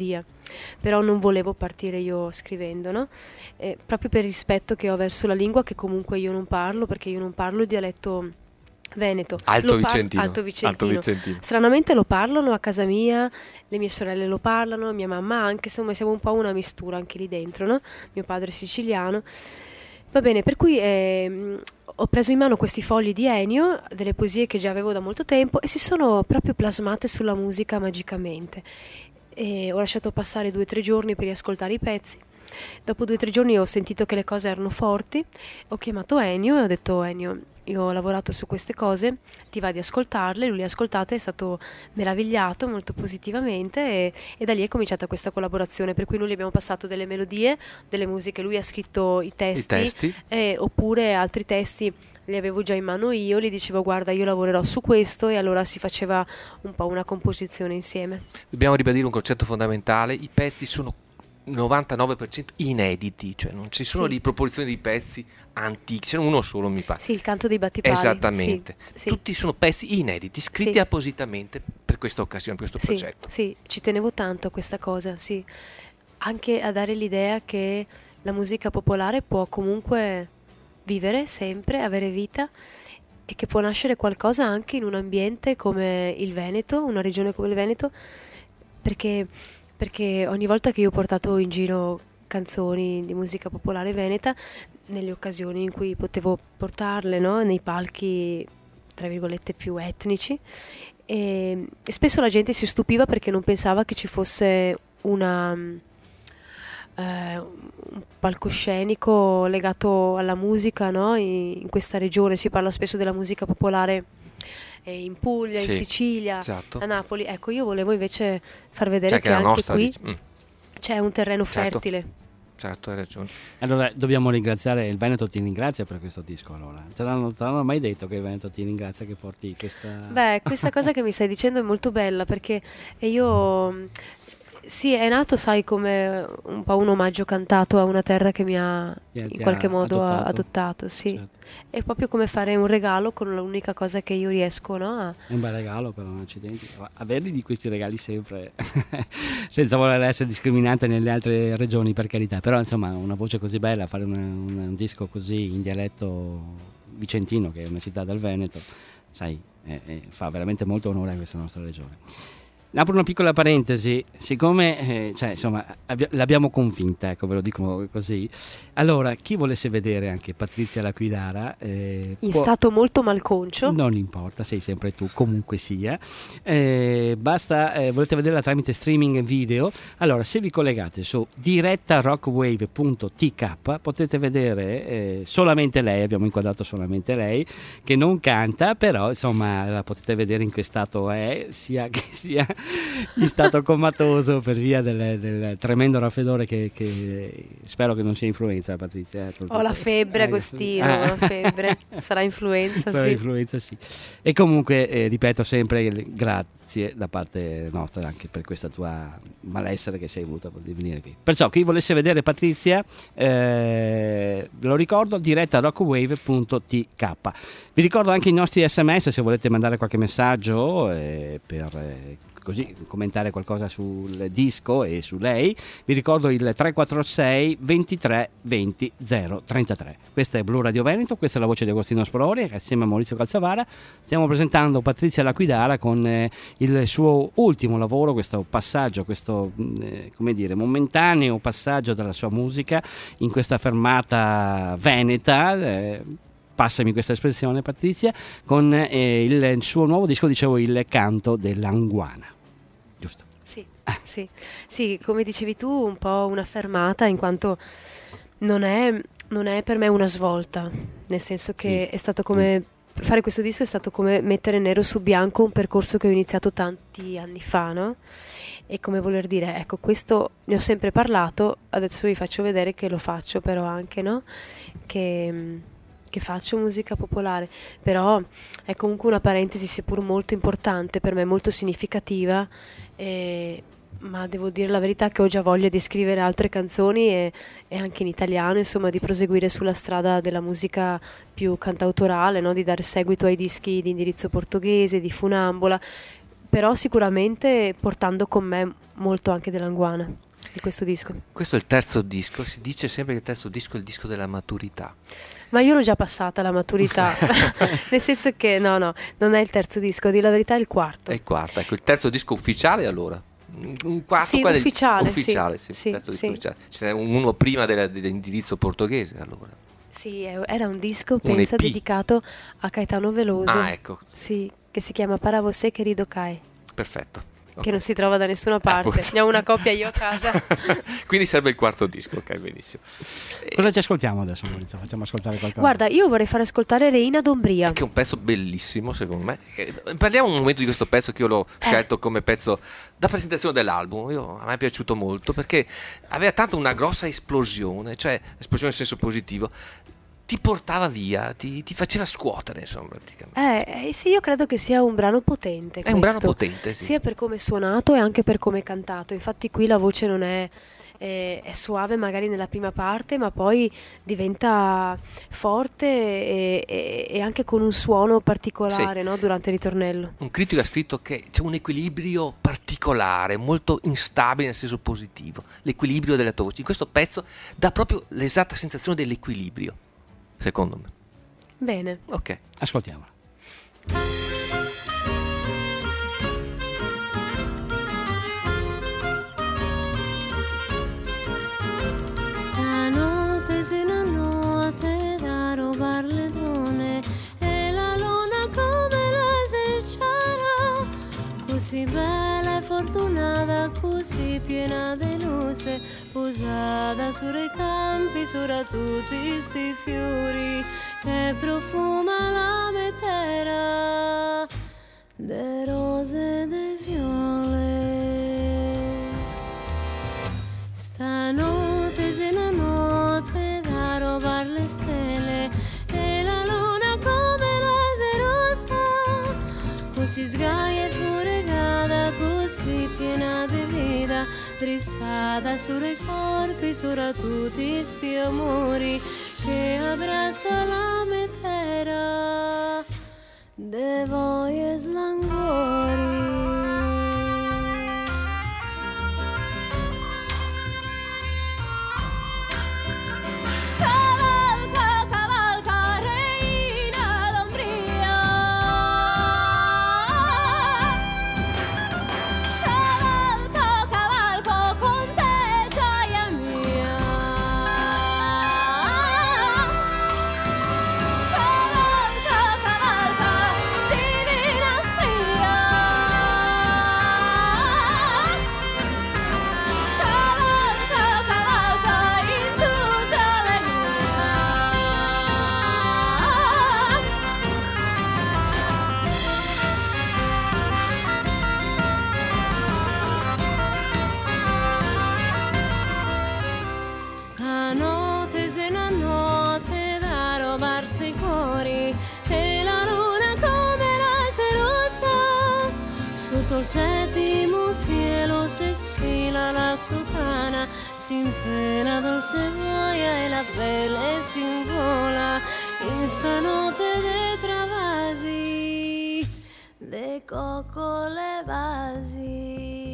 però non volevo partire io scrivendo, no? Eh, proprio per il rispetto che ho verso la lingua, che comunque io non parlo, perché io non parlo il dialetto veneto. Alto Lo par- vicentino. Alto vicentino. Alto vicentino. Stranamente lo parlano a casa mia, le mie sorelle lo parlano, mia mamma anche, insomma siamo un po' una mistura anche lì dentro, no? Mio padre è siciliano. Va bene, per cui ehm, ho preso in mano questi fogli di Ennio, delle poesie che già avevo da molto tempo, e si sono proprio plasmate sulla musica magicamente. E ho lasciato passare due o tre giorni per riascoltare i pezzi. Dopo due o tre giorni ho sentito che le cose erano forti, ho chiamato Ennio e ho detto: Ennio, io ho lavorato su queste cose, ti va di ascoltarle? Lui le ha ascoltate, è stato meravigliato molto positivamente, e, e da lì è cominciata questa collaborazione, per cui noi gli abbiamo passato delle melodie, delle musiche, lui ha scritto i testi, I testi. eh, oppure altri testi li avevo già in mano io, gli dicevo: guarda, io lavorerò su questo, e allora si faceva un po' una composizione insieme. Dobbiamo ribadire un concetto fondamentale: i pezzi sono novantanove per cento inediti, cioè non ci sono Sì. riproposizioni di pezzi antichi, c'è uno solo mi pare. Sì, il canto dei battipali. Esattamente. Sì, sì. Tutti sono pezzi inediti, scritti Sì. appositamente per questa occasione, per questo Sì, progetto. sì, ci tenevo tanto a questa cosa, sì. Anche a dare l'idea che la musica popolare può comunque vivere sempre, avere vita, e che può nascere qualcosa anche in un ambiente come il Veneto, una regione come il Veneto, perché, perché ogni volta che io ho portato in giro canzoni di musica popolare veneta, nelle occasioni in cui potevo portarle, no? Nei palchi tra virgolette più etnici, e, e spesso la gente si stupiva perché non pensava che ci fosse una eh, un palcoscenico legato alla musica, no? in, in questa regione si parla spesso della musica popolare eh, in Puglia, Sì, in Sicilia, esatto. a Napoli. Ecco, io volevo invece far vedere Cioè che che la anche nostra qui dici- mm, c'è un terreno Certo. fertile. certo, hai ragione. Allora dobbiamo ringraziare il Veneto, ti ringrazia per questo disco. Allora te l'hanno, te l'hanno mai detto che il Veneto ti ringrazia che porti questa... Beh, questa cosa che mi stai dicendo è molto bella, perché io mh, sì, è nato, sai, come un po' un omaggio cantato a una terra che mi ha Ti ha- ti in ha qualche modo ha- adottato. adottato, sì. Certo. È proprio come fare un regalo con l'unica cosa che io riesco, no? a- È un bel regalo però, non accidenti. Averli di questi regali sempre, senza voler essere discriminante nelle altre regioni, per carità. Però insomma, una voce così bella, fare una- una- un disco così in dialetto vicentino, che è una città del Veneto, sai, eh, eh, fa veramente molto onore a questa nostra regione. Apro una piccola parentesi, siccome eh, cioè, insomma, abbi- l'abbiamo convinta, ecco, ve lo dico così. Allora, chi volesse vedere anche Patrizia Laquidara, eh, in può- stato molto malconcio. non importa, sei sempre tu, comunque sia. Eh, basta, eh, volete vederla tramite streaming video. Allora, se vi collegate su diretta rockwave punto t k potete vedere eh, solamente lei, abbiamo inquadrato solamente lei, che non canta, però insomma la potete vedere in che stato è, sia che sia in stato comatoso per via del, del tremendo raffreddore che, che spero che non sia influenza, Patrizia. eh, Ho la febbre, Eh, Agostino, ah. ho la febbre. Sarà influenza, Sarà sì. influenza, sì. E comunque eh, ripeto sempre il- grazie da parte nostra anche per questa tua malessere che sei voluta di venire qui. Perciò chi volesse vedere Patrizia, eh, lo ricordo, diretta rockwave punto t k. Vi ricordo anche i nostri sms se volete mandare qualche messaggio eh, per eh, così commentare qualcosa sul disco e su lei. Vi ricordo il tre quattro sei ventitré venti zero trentatré. Questa è Blu Radio Veneto, questa è la voce di Agostino Sprori, che assieme a Maurizio Calzavara stiamo presentando Patrizia Laquidara con eh, il suo ultimo lavoro, questo passaggio, questo mh, eh, come dire, momentaneo passaggio della sua musica in questa fermata veneta, eh, passami questa espressione Patrizia, con eh, il suo nuovo disco, dicevo, Il canto dell'anguana, giusto? Sì, sì, sì, come dicevi tu, un po' una fermata, in quanto non è, non è per me una svolta, nel senso che Sì. è stato come fare questo disco è stato come mettere nero su bianco un percorso che ho iniziato tanti anni fa, no? E come voler dire, ecco, questo ne ho sempre parlato, adesso vi faccio vedere che lo faccio, però anche, no? Che, che faccio musica popolare, però è comunque una parentesi seppur molto importante, per me molto significativa, e, ma devo dire la verità che ho già voglia di scrivere altre canzoni e, e anche in italiano, insomma, di proseguire sulla strada della musica più cantautorale, no? Di dare seguito ai dischi di indirizzo portoghese, di Funambola, però sicuramente portando con me molto anche dell'anguana. di questo disco. Questo è il terzo disco, si dice sempre che il terzo disco è il disco della maturità. Ma io l'ho già passata la maturità, nel senso che no, no, non è il terzo disco, a dire la verità è il quarto. È il quarto, ecco, il terzo disco ufficiale allora. Un quarto, Sì, qual è il- ufficiale, ufficiale, sì, sì, sì, il terzo disco sì. ufficiale. C'è uno prima della- dell'indirizzo portoghese allora. Sì, è- era un disco, Un pensa, E P. dedicato a Caetano Veloso. Ah, ecco, Sì, che si chiama Para você querido Kai, perfetto. che non si trova da nessuna Ah, parte. appunto. Ne ho una copia io a casa. Quindi serve il quarto disco, ok, benissimo. Eh, Cosa ci ascoltiamo adesso, Maurizio? Facciamo ascoltare qualcosa. Guarda, io vorrei far ascoltare Reina d'Ombria. Che è un pezzo bellissimo secondo me. Eh, Parliamo un momento di questo pezzo che io l'ho Eh. scelto come pezzo da presentazione dell'album. Io, a me è piaciuto molto perché aveva tanto una grossa esplosione, cioè esplosione in senso positivo. Ti portava via, ti, ti faceva scuotere, insomma, praticamente. Eh, eh, sì, io credo che sia un brano potente. È un brano questo. potente, sì. Sia per come è suonato e anche per come è cantato. Infatti qui la voce non è, eh, è suave magari nella prima parte, ma poi diventa forte e, e- e anche con un suono particolare, no, durante il ritornello. Un critico ha scritto che c'è un equilibrio particolare, molto instabile nel senso positivo, l'equilibrio della tua voce. In questo pezzo dà proprio l'esatta sensazione dell'equilibrio, secondo me. Bene. Ok. Ascoltiamola. Stanotte se una notte da rubar le donne e la luna come la serciara, così bella e fortunata, così piena di luce, posata sui campi, sopra tutti sti fiori che profuma la metera de rose e de viole. Stanotte se una notte da rubar le stelle e la luna come la serosa, così sgaia e furigata, così piena di vita, drissata sui corpi, sopra tutti sti amori che abbraccia la metera de voi e slangori. Cavalca, cavalca, reina d'Ombria. Cavalco, cavalco, con te, gioia mia. Cavalca, cavalca, divina stria. Cavalca, cavalca, in tutta allegria. Stanotte se una notte da rubarsi i cuori e la luna come la serosa, sotto il settimo cielo si sfila la sotana, si impela dolce gioia e la pelle si invola in stanotte de travasi, de coccole vasi.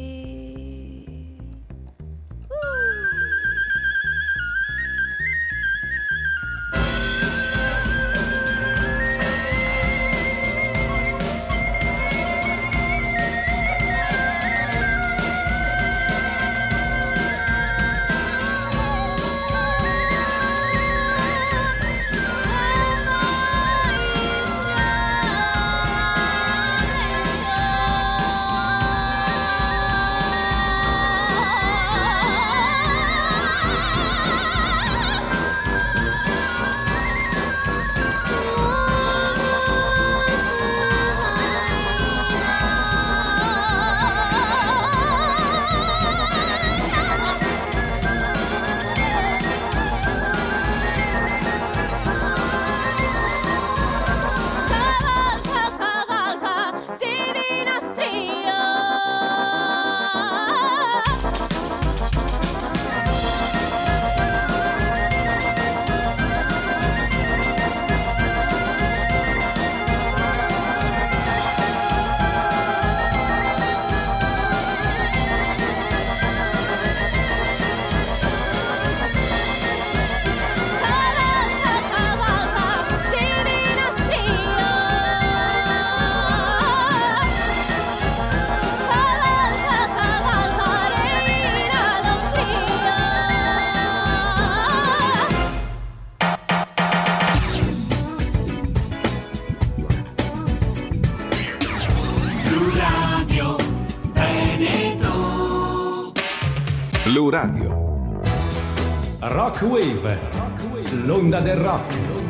Blu Radio. Rock Wave, l'onda del rock.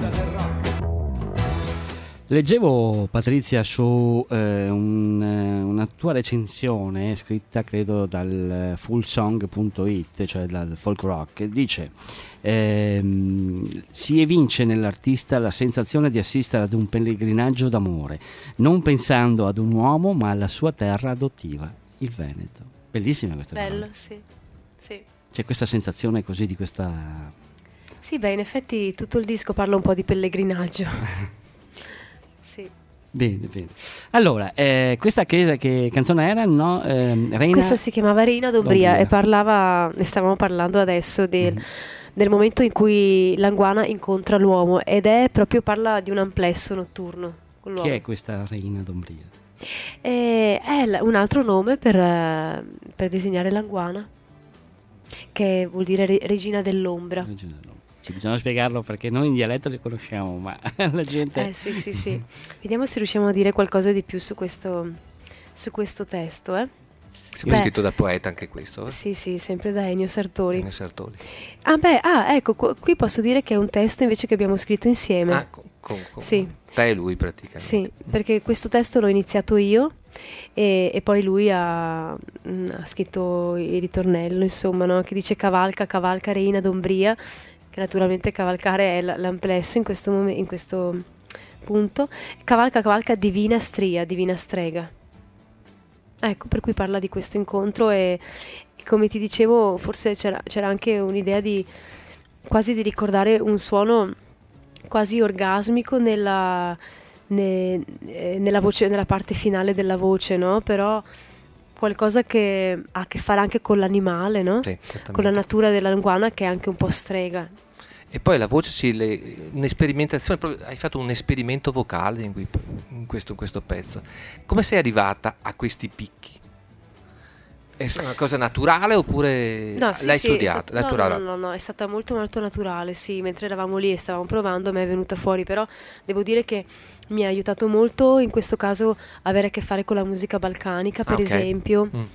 Leggevo, Patrizia, su eh, un, eh, una tua recensione scritta credo dal fullsong punto it, cioè dal folk rock, che dice ehm, si evince nell'artista la sensazione di assistere ad un pellegrinaggio d'amore, non pensando ad un uomo ma alla sua terra adottiva, il Veneto. Bellissima questa cosa. Bello, sì. Sì. C'è questa sensazione così di questa... Sì, beh, in effetti tutto il disco parla un po' di pellegrinaggio. Sì. Bene, bene. Allora, eh, questa che, che canzone era? No? Eh, Reina... Questa si chiamava Reina d'Ombria D'Ombria. e parlava, ne stavamo parlando adesso, del, Mm. del momento in cui l'Anguana incontra l'uomo ed è proprio, parla di un amplesso notturno con Chi l'uomo. è questa Reina d'Ombria? E è l- un altro nome per, eh, per disegnare l'Anguana, che vuol dire re- regina dell'ombra. Regina dell'Ombra. Sì, bisogna spiegarlo perché noi in dialetto li conosciamo, ma la gente... Eh sì, sì, sì. Vediamo se riusciamo a dire qualcosa di più su questo, su questo testo, eh? Sembra Beh. scritto da poeta anche questo. Eh? Sì, sì, sempre da Ennio Sartori. Ennio Sartori. Ah, beh, ah, ecco, qu- qui posso dire che è un testo invece che abbiamo scritto insieme. Ah, con, con- con Sì. te e lui praticamente. Sì, perché questo testo l'ho iniziato io e, e poi lui ha, mm, ha scritto il ritornello, insomma, no? Che dice cavalca, cavalca Reina d'Ombria, che naturalmente cavalcare è l- l'amplesso in questo, momen- in questo punto. Cavalca, cavalca divina stria, divina strega. Ecco, per cui parla di questo incontro e, e come ti dicevo, forse c'era, c'era anche un'idea di quasi di ricordare un suono quasi orgasmico nella, ne- eh, nella voce, nella parte finale della voce, no? Però qualcosa che ha a che fare anche con l'animale, no? Sì, esattamente. Con la natura dell'anguana che è anche un po' strega. E poi la voce, sì, le- un'esperimentazione, proprio- hai fatto un esperimento vocale in, cui- in questo, in questo pezzo. Come sei arrivata a questi picchi? È una cosa naturale oppure No, sì, l'hai sì, è studiata? stat- L'hai no, studiata? no, no, no, è stata molto molto naturale, sì, mentre eravamo lì e stavamo provando mi è venuta fuori, però devo dire che mi ha aiutato molto in questo caso avere a che fare con la musica balcanica, per Ah, ok. esempio. Mm.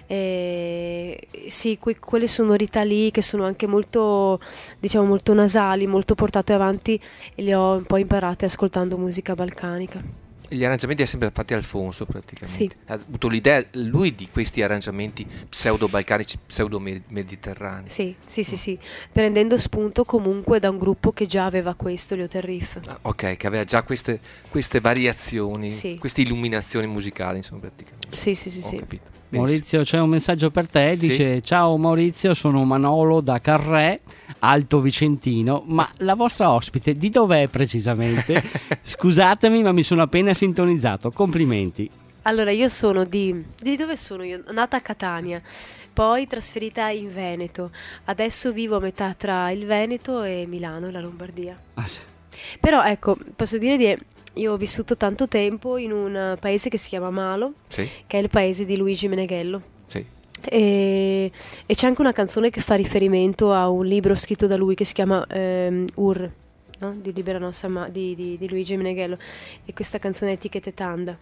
Eh, sì, que- quelle sonorità lì che sono anche molto, diciamo, molto nasali, molto portate avanti e le ho un po' imparate ascoltando musica balcanica. Gli arrangiamenti li ha sempre fatti Alfonso praticamente. Sì. Ha avuto l'idea lui di questi arrangiamenti pseudo-balcanici, pseudo-mediterranei. Sì, sì, sì, sì, prendendo spunto comunque da un gruppo che già aveva questo, gli Hotel Riff. Ah, ok, che aveva già queste, queste variazioni, Sì. queste illuminazioni musicali, insomma, praticamente. Sì, sì, sì, Ho sì. capito. Benissimo. Maurizio, c'è un messaggio per te, Sì. dice ciao Maurizio, sono Manolo da Carré, Alto Vicentino, ma la vostra ospite di dov'è precisamente? Scusatemi ma mi sono appena sintonizzato, complimenti. Allora, io sono di... Di dove sono io? Nata a Catania, poi trasferita in Veneto. Adesso vivo a metà tra il Veneto e Milano, la Lombardia. Ah, sì. Però ecco, posso dire di... Io ho vissuto tanto tempo in un paese che si chiama Malo, Sì, che è il paese di Luigi Meneghello. sì. E, e c'è anche una canzone che fa riferimento a un libro scritto da lui che si chiama ehm, Ur, no? Di Libera Nostra Ma- di, di, di Luigi Meneghello, e questa canzone è Tichete Tanda.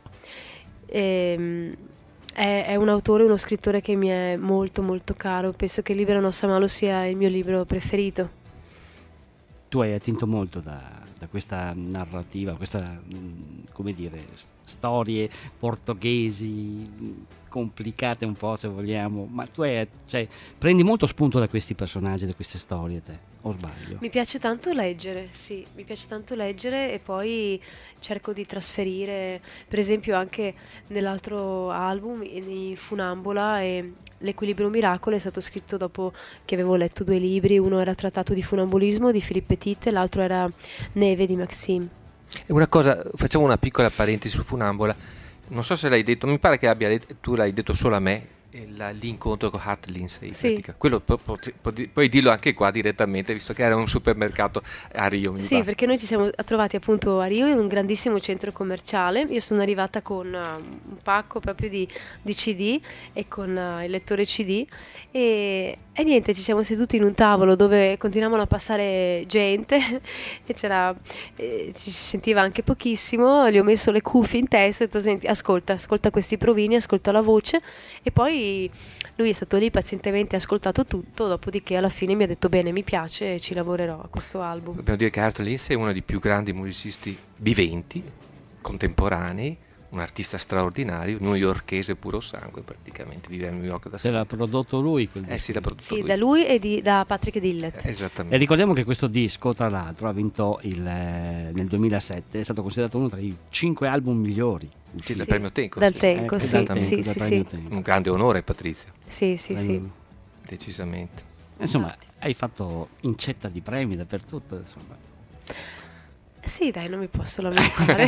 Ehm, è, è un autore, uno scrittore che mi è molto molto caro, penso che Libera Nostra Malo sia il mio libro preferito. Tu hai attinto molto da, da questa narrativa, questa, mh, come dire, s- storie portoghesi mh, complicate un po' se vogliamo, ma tu hai, cioè, prendi molto spunto da questi personaggi, da queste storie, te, o sbaglio? Mi piace tanto leggere, sì, mi piace tanto leggere e poi cerco di trasferire, per esempio anche nell'altro album, in Funambola, e L'Equilibrio Miracolo è stato scritto dopo che avevo letto due libri, uno era Trattato di funambolismo di Philippe Petit e l'altro era Neve di Maxime. E una cosa, facciamo una piccola parentesi su Funambola. Non so se l'hai detto, mi pare che abbia detto, tu l'hai detto solo a me, eh, la- l'incontro con Hart Lindsay. in Sì. pratica. Quello pu- pu- pu- di- puoi dirlo anche qua direttamente, visto che era un supermercato a Rio. Mi Sì, pare. perché noi ci siamo trovati appunto a Rio in un grandissimo centro commerciale. Io sono arrivata con uh, un pacco proprio di, di C D e con uh, il lettore C D e, e niente, ci siamo seduti in un tavolo dove continuavano a passare gente e c'era, eh, ci si sentiva anche pochissimo. Gli ho messo le cuffie in testa e ho detto: "Senti, ascolta, ascolta questi provini, ascolta la voce", e poi lui, lui è stato lì pazientemente, ha ascoltato tutto, dopodiché alla fine mi ha detto bene, mi piace e ci lavorerò a questo album. Dobbiamo dire che Arthur Lindsay è uno dei più grandi musicisti viventi, contemporanei, un artista straordinario, newyorkese puro sangue praticamente, vive a New York da Se l'ha sempre. prodotto lui quel Eh disco. sì, l'ha prodotto Sì, lui. da lui e di- da Patrick Dillett. Eh, Esattamente. E ricordiamo che questo disco, tra l'altro, ha vinto il, eh, nel duemilasette, è stato considerato uno tra i cinque album migliori. Sì, dal Sì, premio Tenco. dal sì. Tenco, Eh, sì, dal Tenco, sì, dal sì, premio sì. Tenco. Un grande onore, Patrizia, Sì, sì, sì. Premio- decisamente. Insomma, Infatti. hai fatto incetta di premi dappertutto, insomma. Sì, dai, non mi posso lamentare.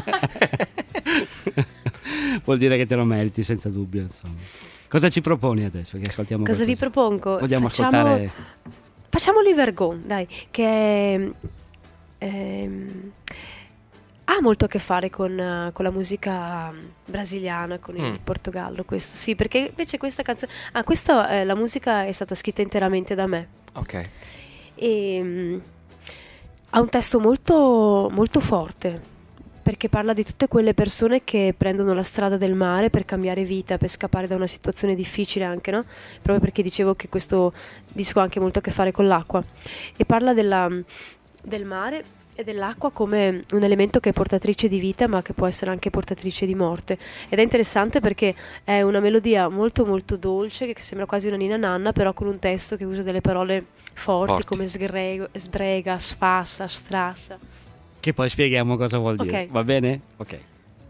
Vuol dire che te lo meriti senza dubbio, insomma. Cosa ci proponi adesso? Che ascoltiamo Cosa vi qualcosa? propongo? Vogliamo Facciamo- ascoltare Facciamo l'Iver Gone, dai, che è, ehm, ha molto a che fare con, eh, con la musica brasiliana, con il Mm. Portogallo, questo sì, perché invece questa canzone, ah, questa eh, la musica è stata scritta interamente da me Ok. e mm, ha un testo molto, molto forte, perché parla di tutte quelle persone che prendono la strada del mare per cambiare vita, per scappare da una situazione difficile anche, no? Proprio perché dicevo che questo disco ha anche molto a che fare con l'acqua. E parla della- del mare e dell'acqua come un elemento che è portatrice di vita, ma che può essere anche portatrice di morte. Ed è interessante perché è una melodia molto molto dolce, che sembra quasi una ninna nanna, però con un testo che usa delle parole forti, Forti. come sgrego- sbrega, sfassa, strassa. che poi spieghiamo cosa vuol dire. Ok. Va bene? Ok.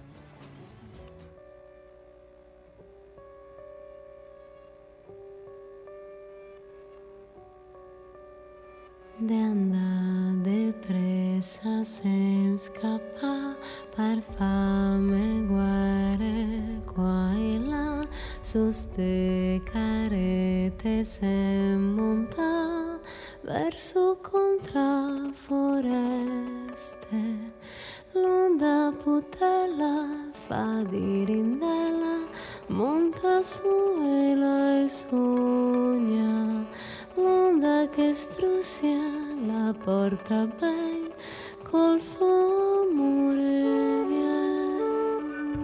De andar depressa sem escapar, par fame guare qua e là, soste carete sem montar verso contra foreste. L'onda putella fa di rindella, monta su ela e sogna. L'onda che strussia la porta ben, col suo amore viene.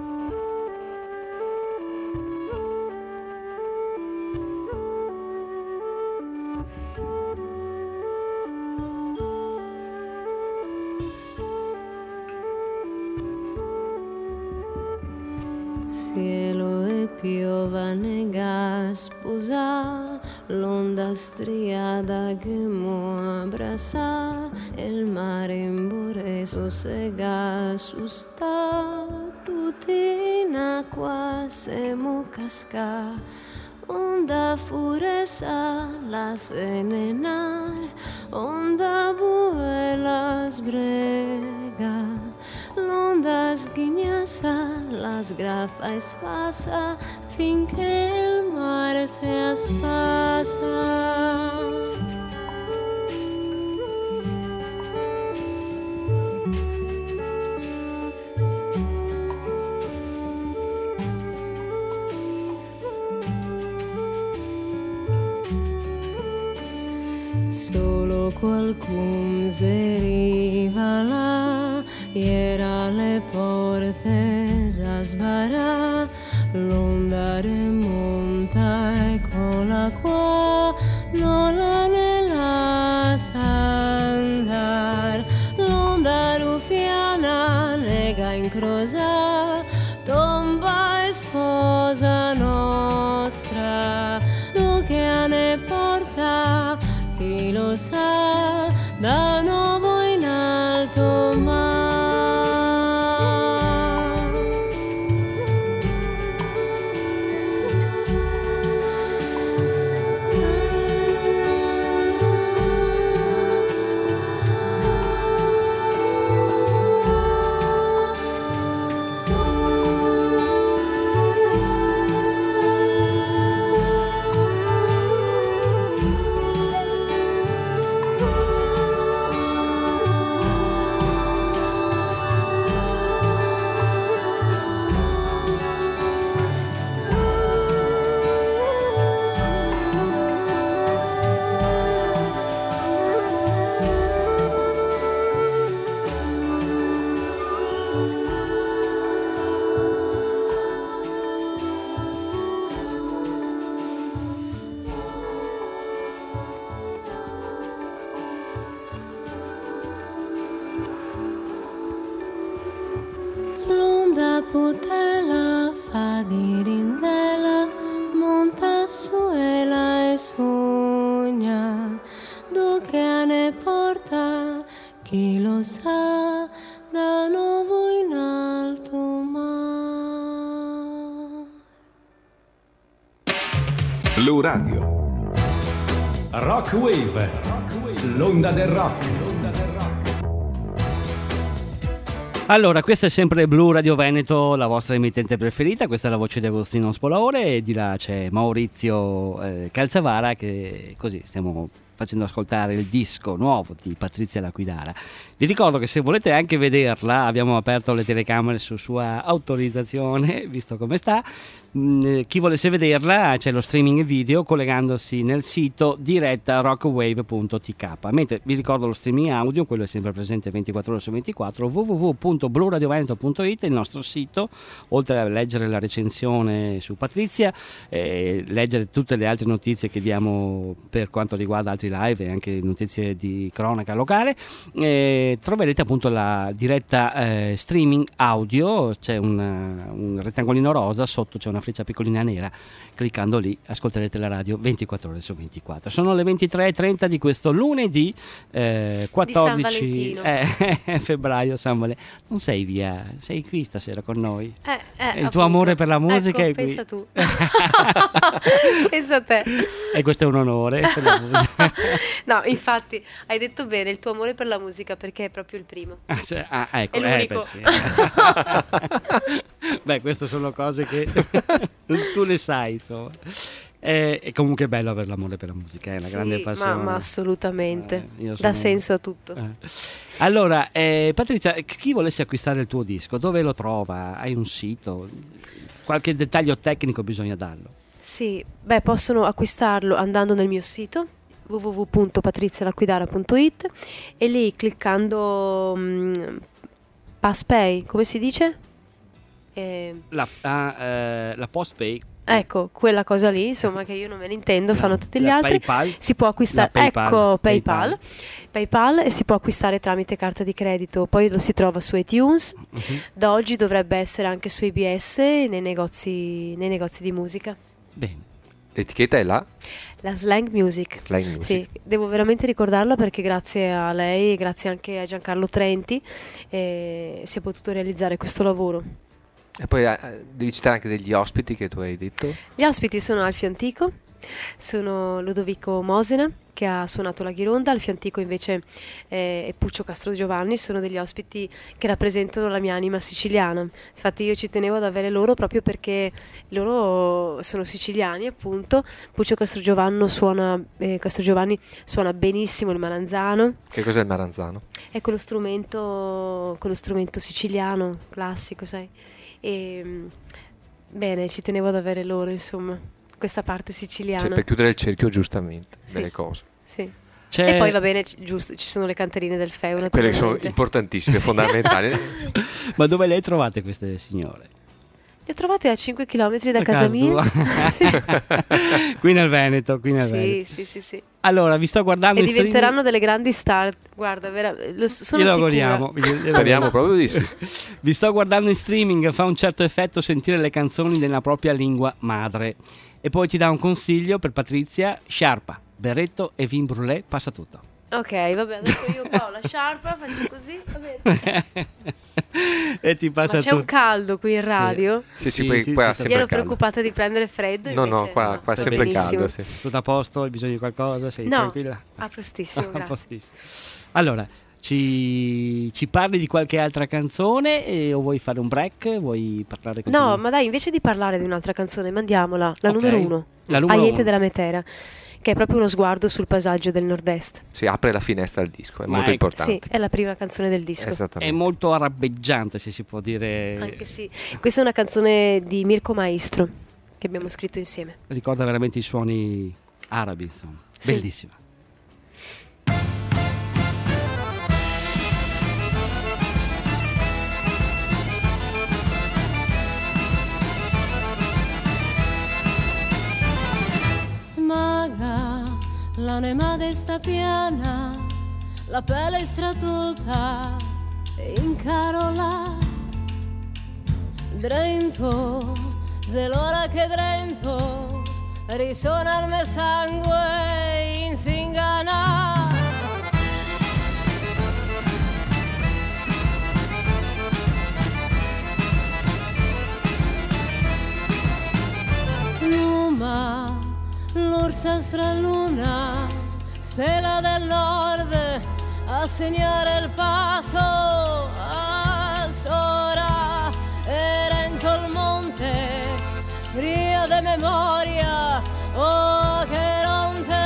Cielo e piova nega sposa, l'onda striada che mo abraça, il mare in bore sossega susta, tutti in acqua semo casca, onda furesa la senenar, onda buela sbrega. L'onda sghignaça, la sgraffa e sfassa finché il mare si aspassa. Solo qualcun si rivala, era le porte a sbarà, l'onda remonta, eccola qua, non la nella sa andar, l'onda ruffiana nega incrosa, tomba e sposa nostra, non che ne porta, chi lo sa, da nuovo in alto mare. putela fa di rindela, monta suela e sogna, dove ne porta, chi lo sa, da nuovo in alto mar. Blu Radio. Rock Wave, l'onda del rock. Allora, questa è sempre Blu Radio Veneto, la vostra emittente preferita. Questa è la voce di Agostino Spolaore e di là c'è Maurizio eh, Calzavara, che così stiamo facendo ascoltare il disco nuovo di Patrizia L'Aquidara. Vi ricordo che se volete anche vederla, abbiamo aperto le telecamere su sua autorizzazione, visto come sta. Mm, chi volesse vederla, c'è lo streaming video collegandosi nel sito diretta rockwave punto t k. Mentre vi ricordo lo streaming audio, quello è sempre presente ventiquattro ore su ventiquattro, w w w punto blu radio veneto punto i t, il nostro sito. Oltre a leggere la recensione su Patrizia, eh, leggere tutte le altre notizie che diamo per quanto riguarda altri live e anche notizie di cronaca locale, eh, troverete appunto la diretta eh, streaming audio. C'è un, un rettangolino rosa, sotto c'è una freccia piccolina nera, cliccando lì ascolterete la radio ventiquattro ore su ventiquattro. Sono le ventitré e trenta di questo lunedì eh, quattordici eh, febbraio, San Valentino. Non sei via, sei qui stasera con noi. Eh, eh, il appunto. tuo amore per la musica Ecco, è qui. pensa tu. Pensa a te. E questo è un onore per la musica. No, infatti hai detto bene, il tuo amore per la musica, perché è proprio il primo. Ah, cioè, ah, ecco, È l'unico. eh, beh, sì. Beh, queste sono cose che tu le sai, insomma. Eh, è comunque bello avere l'amore per la musica, è una Sì, grande ma, passione. ma assolutamente. Eh, io Dà sono- senso a tutto. Eh. Allora, eh, Patrizia, chi volesse acquistare il tuo disco, dove lo trova? Hai un sito? Qualche dettaglio tecnico bisogna darlo. Sì, beh, possono acquistarlo andando nel mio sito w w w punto patrizialaquidara punto i t e lì cliccando mm, PassPay, come si dice? Eh, La, ah, eh, la Postpay. ecco, quella cosa lì, insomma, che io non me ne intendo, fanno tutti gli la altri. PayPal. Si può acquistare, La PayPal. ecco, PayPal. PayPal. PayPal, e si può acquistare tramite carta di credito. Poi lo si trova su iTunes. Mhm. Da oggi dovrebbe essere anche su I B S e nei negozi, nei negozi di musica. Bene. L'etichetta è là? La Slang Music. Slang Music. Sì, devo veramente ricordarla perché grazie a lei e grazie anche a Giancarlo Trenti eh, si è potuto realizzare questo lavoro. E poi eh, devi citare anche degli ospiti che tu hai detto. Gli ospiti sono Alfio Antico, sono Ludovico Mosena che ha suonato la ghironda, Alfio Antico invece eh, e Puccio Castrogiovanni sono degli ospiti che rappresentano la mia anima siciliana. Infatti io ci tenevo ad avere loro proprio perché loro sono siciliani, appunto. Puccio Castrogiovanni suona, eh, Castrogiovanni suona benissimo il maranzano, Che cos'è il maranzano? è quello strumento, quello strumento siciliano classico, sai. E, mm, bene, ci tenevo ad avere loro, insomma, questa parte siciliana. Cioè, per chiudere il cerchio, giustamente, Sì. delle cose. Sì. C'è- E poi va bene, c- giusto, ci sono le canterine del Feu, Quelle che sono naturalmente. importantissime, fondamentali. Ma dove le hai trovate queste signore? Le ho trovate a cinque chilometri da A casa, casa mia. tua? Sì. Qui nel Veneto, qui nel Sì, Veneto. sì, sì, sì. Allora, vi sto guardando E in streaming. diventeranno delle grandi star. Guarda, vera- lo, sono Glielo sicura. auguriamo. glielo Speriamo proprio di sì. Vi sto guardando in streaming, fa un certo effetto sentire le canzoni nella propria lingua madre. E poi ti dà un consiglio per Patrizia: sciarpa, berretto e vin brûlé, passa tutto. Ok, vabbè, adesso io qua ho la sciarpa, faccio così, va bene. E ti passa Ma c'è tutto. un caldo qui in radio. Sì, sì, Sì, poi sì, qua sì, ha sì. Io sempre ero caldo. preoccupata di prendere freddo. No, no, invece qua, qua è sto sempre benissimo. caldo, sì. Tutto a posto? Hai bisogno di qualcosa? Sei No, tranquilla? a postissimo, A grazie. postissimo. Allora, ci, ci parli di qualche altra canzone eh, o vuoi fare un break? Vuoi parlare con No, ma dai, invece di parlare di un'altra canzone, mandiamola, la Ok. numero uno, La numero Aiete uno. della Metera, che è proprio uno sguardo sul paesaggio del nord-est. Si apre la finestra al disco, è Ma molto è- importante. Sì, è la prima canzone del disco. È Esattamente. molto arrabbeggiante, se si può dire. Anche sì. Questa è una canzone di Mirko Maestro che abbiamo scritto insieme. Ricorda veramente i suoni arabi, insomma. Sì. Bellissima. Smaga l'anima desta piana, la pelle stratolta e incarola. Drento, se l'ora che Drento risuona il mio sangue in Singana. Luma, l'orsa straluna, stella del nord, a segnare il passo a Sora e Rento il monte, rio de memoria, oh che non te.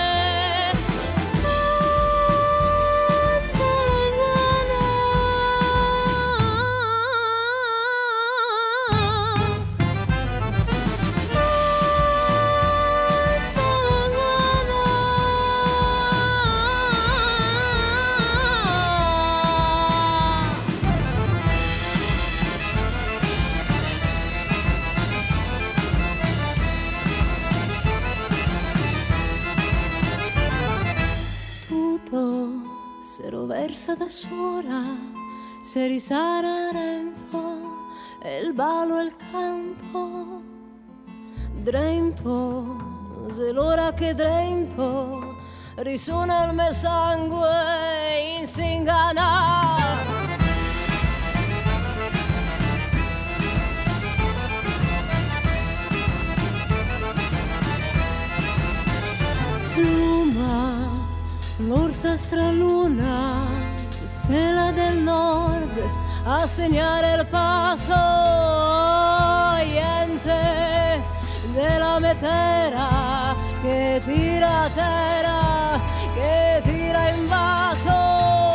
Se lo versa da sola, se risara Rento, e il ballo e il canto. Drento, se l'ora che Drento risuona il mio sangue in Singana. Suma, l'orsa straluna, stella del nord, a segnare il passo, niente della metera che tira a terra, che tira in vaso.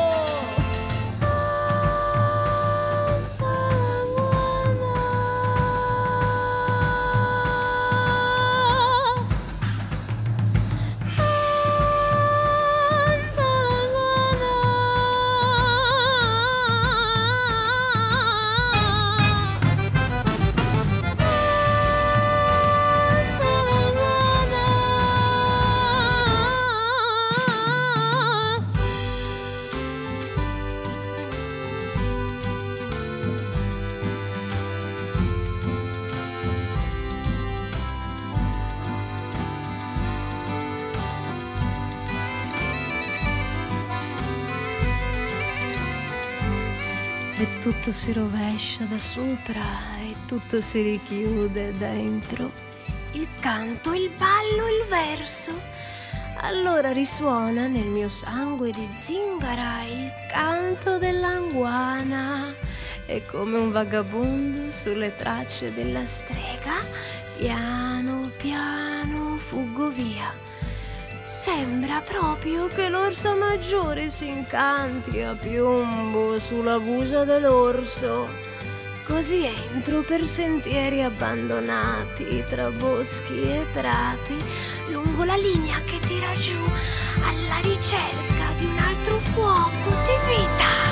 E tutto si rovescia da sopra e tutto si richiude dentro. Il canto, il ballo, il verso. Allora risuona nel mio sangue di zingara il canto dell'anguana. E come un vagabondo sulle tracce della strega, piano piano fuggo via. Sembra proprio che l'orsa maggiore si incanti a piombo sulla busa dell'orso. Così entro per sentieri abbandonati tra boschi e prati, lungo la linea che tira giù alla ricerca di un altro fuoco di vita.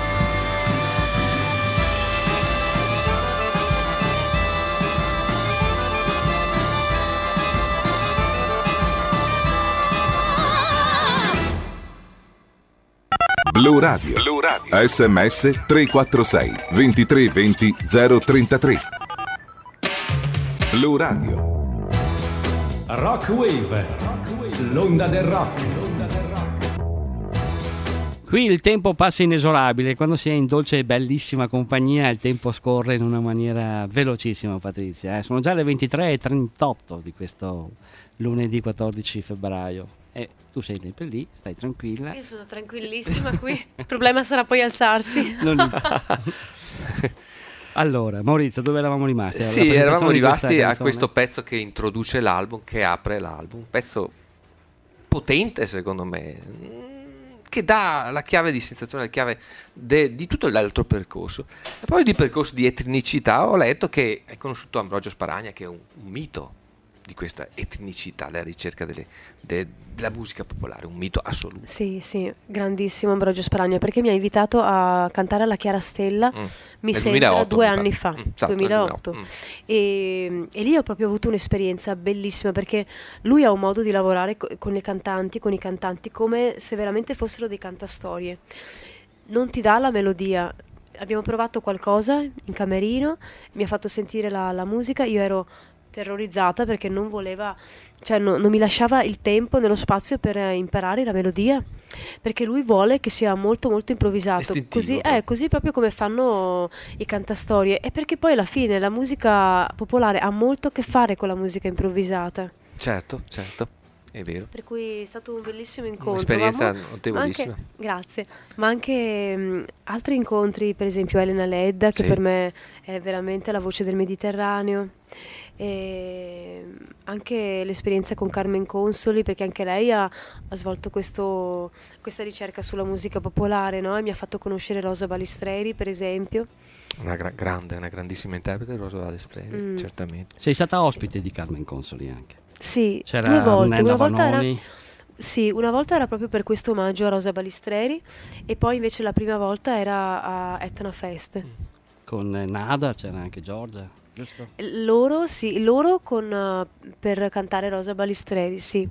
Blu Radio. Blu Radio. sms tre quattro sei ventitré venti zero trentatré. Blu Radio. Rock Wave, l'onda del rock. Qui il tempo passa inesorabile, quando si è in dolce e bellissima compagnia il tempo scorre in una maniera velocissima, Patrizia. Eh? Sono già le ventitré e trentotto di questo lunedì quattordici febbraio. E tu sei sempre lì, stai tranquilla. Io sono tranquillissima qui. Il problema sarà poi alzarsi. Non... Allora, Maurizio, dove eravamo rimasti? Alla Sì, eravamo rimasti a canzone. questo pezzo che introduce l'album, che apre l'album. Un pezzo potente, secondo me, che dà la chiave di sensazione, la chiave de, di tutto l'altro percorso. E poi di percorso di etnicità ho letto che hai conosciuto Ambrogio Sparagna, che è un, un mito di questa etnicità, la ricerca delle, de, della musica popolare, un mito assoluto. Sì, sì, grandissimo Ambrogio Sparagna, perché mi ha invitato a cantare alla Chiara Stella, Mm. mi Nel sembra duemilaotto, due mi anni pare. fa, Mm, esatto, nel duemilaotto. duemilaotto. E, e lì ho proprio avuto un'esperienza bellissima, perché lui ha un modo di lavorare co- con le cantanti, con i cantanti, come se veramente fossero dei cantastorie. Non ti dà la melodia, abbiamo provato qualcosa in camerino, mi ha fatto sentire la, la musica, io ero terrorizzata perché non voleva, cioè no- non mi lasciava il tempo nello spazio per eh, imparare la melodia, perché lui vuole che sia molto molto improvvisato, Istintivo, così, proprio. eh, così proprio come fanno i cantastorie, e perché poi alla fine la musica popolare ha molto a che fare con la musica improvvisata, Certo, certo, è vero. per cui è stato un bellissimo incontro. Un'esperienza ma mo- notevolissima. ma anche- grazie, ma anche mh, altri incontri, per esempio Elena Ledda, che Sì. per me è veramente la voce del Mediterraneo, e anche l'esperienza con Carmen Consoli, perché anche lei ha, ha svolto questo- questa ricerca sulla musica popolare, no? E mi ha fatto conoscere Rosa Balistreri, per esempio. Una gra- grande, una grandissima interprete, Rosa Balistreri, Mm. certamente. Sei stata ospite di Carmen Consoli anche. Sì, C'era due volte. Nella Una volta era, Vanoni. sì, una volta era proprio per questo omaggio a Rosa Balistreri, e poi invece la prima volta era a Etna Fest. Con eh, Nada, c'era anche Giorgia, giusto? Loro, sì, loro con, eh, per cantare Rosa Balistreri, sì.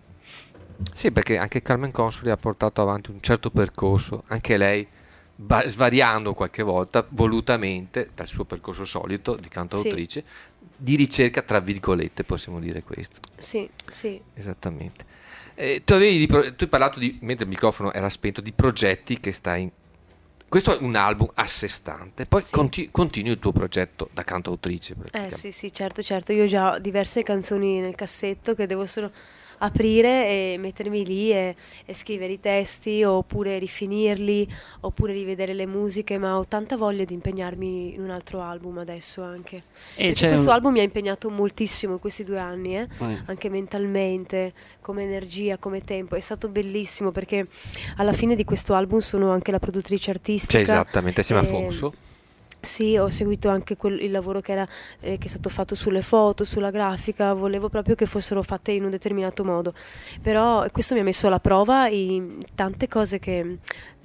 Sì, perché anche Carmen Consoli ha portato avanti un certo percorso, anche lei va- svariando qualche volta volutamente dal suo percorso solito di cantautrice, di ricerca tra virgolette, possiamo dire questo. Sì, sì. Esattamente. Eh, tu, avevi di pro- tu hai parlato di, mentre il microfono era spento, di progetti che stai. Questo è un album a sé stante, poi Sì. conti- continui il tuo progetto da cantautrice. Eh praticamente. sì, sì, certo, certo. Io ho già diverse canzoni nel cassetto che devo solo aprire e mettermi lì e, e scrivere i testi, oppure rifinirli, oppure rivedere le musiche, ma ho tanta voglia di impegnarmi in un altro album adesso anche. E Perché c'è questo un- album mi ha impegnato moltissimo in questi due anni, eh? Eh. Anche mentalmente, come energia, come tempo. È stato bellissimo perché alla fine di questo album sono anche la produttrice artistica. Cioè, esattamente, assieme a e- Fonso. Sì, ho seguito anche quel- il lavoro che, era, eh, che è stato fatto sulle foto, sulla grafica, volevo proprio che fossero fatte in un determinato modo, però questo mi ha messo alla prova in tante cose che,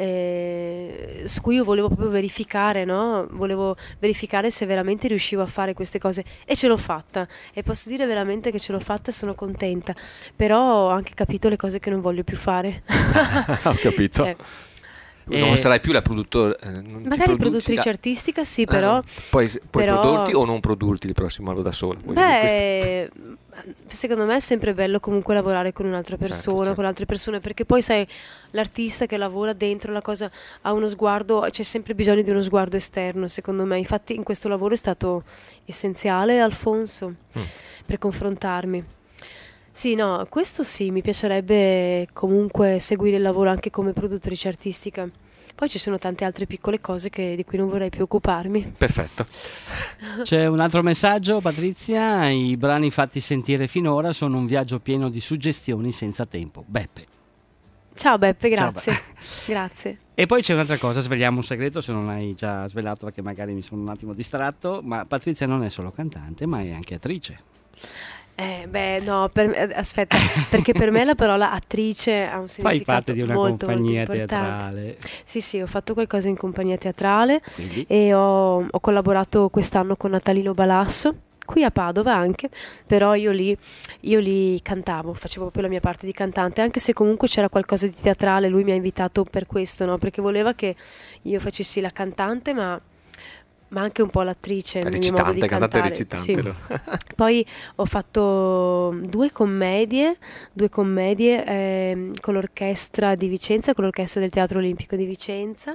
eh, su cui io volevo proprio verificare, no? Volevo verificare se veramente riuscivo a fare queste cose, e ce l'ho fatta, e posso dire veramente che ce l'ho fatta e sono contenta, però ho anche capito le cose che non voglio più fare. Ho capito. Cioè, Non Eh, sarai più la produttore. eh, non ti magari produci produttrice da- artistica sì, Eh, però... puoi, puoi però- produrti o non produrti il prossimo anno da sola. Voglio dire, Beh, secondo me è sempre bello comunque lavorare con un'altra Certo, persona, certo. con altre persone, perché poi sai, l'artista che lavora dentro la cosa ha uno sguardo, c'è sempre bisogno di uno sguardo esterno, secondo me. Infatti in questo lavoro è stato essenziale Alfonso Mm. per confrontarmi. Sì, no, questo sì, mi piacerebbe comunque seguire il lavoro anche come produttrice artistica. Poi ci sono tante altre piccole cose che- di cui non vorrei più occuparmi. Perfetto. C'è un altro messaggio, Patrizia. I brani fatti sentire finora sono un viaggio pieno di suggestioni senza tempo. Beppe. Ciao Beppe, Ciao, grazie. Be- Grazie. E poi c'è un'altra cosa, sveliamo un segreto se non hai già svelato, perché magari mi sono un attimo distratto, ma Patrizia non è solo cantante, ma è anche attrice. Eh, beh, no, per me- eh, aspetta, perché per me la parola attrice ha un Fai significato parte di una molto, molto compagnia importante. teatrale. Sì, sì, ho fatto qualcosa in compagnia teatrale Quindi? e ho, ho collaborato quest'anno con Natalino Balasso, qui a Padova anche, però io lì, io lì cantavo, facevo proprio la mia parte di cantante, anche se comunque c'era qualcosa di teatrale, lui mi ha invitato per questo, no? Perché voleva che io facessi la cantante, ma... ma anche un po' l'attrice nel mio modo di Recitante, cantante cantare. recitante. Sì. no? Poi ho fatto due commedie, due commedie ehm, con l'orchestra di Vicenza, con l'orchestra del Teatro Olimpico di Vicenza,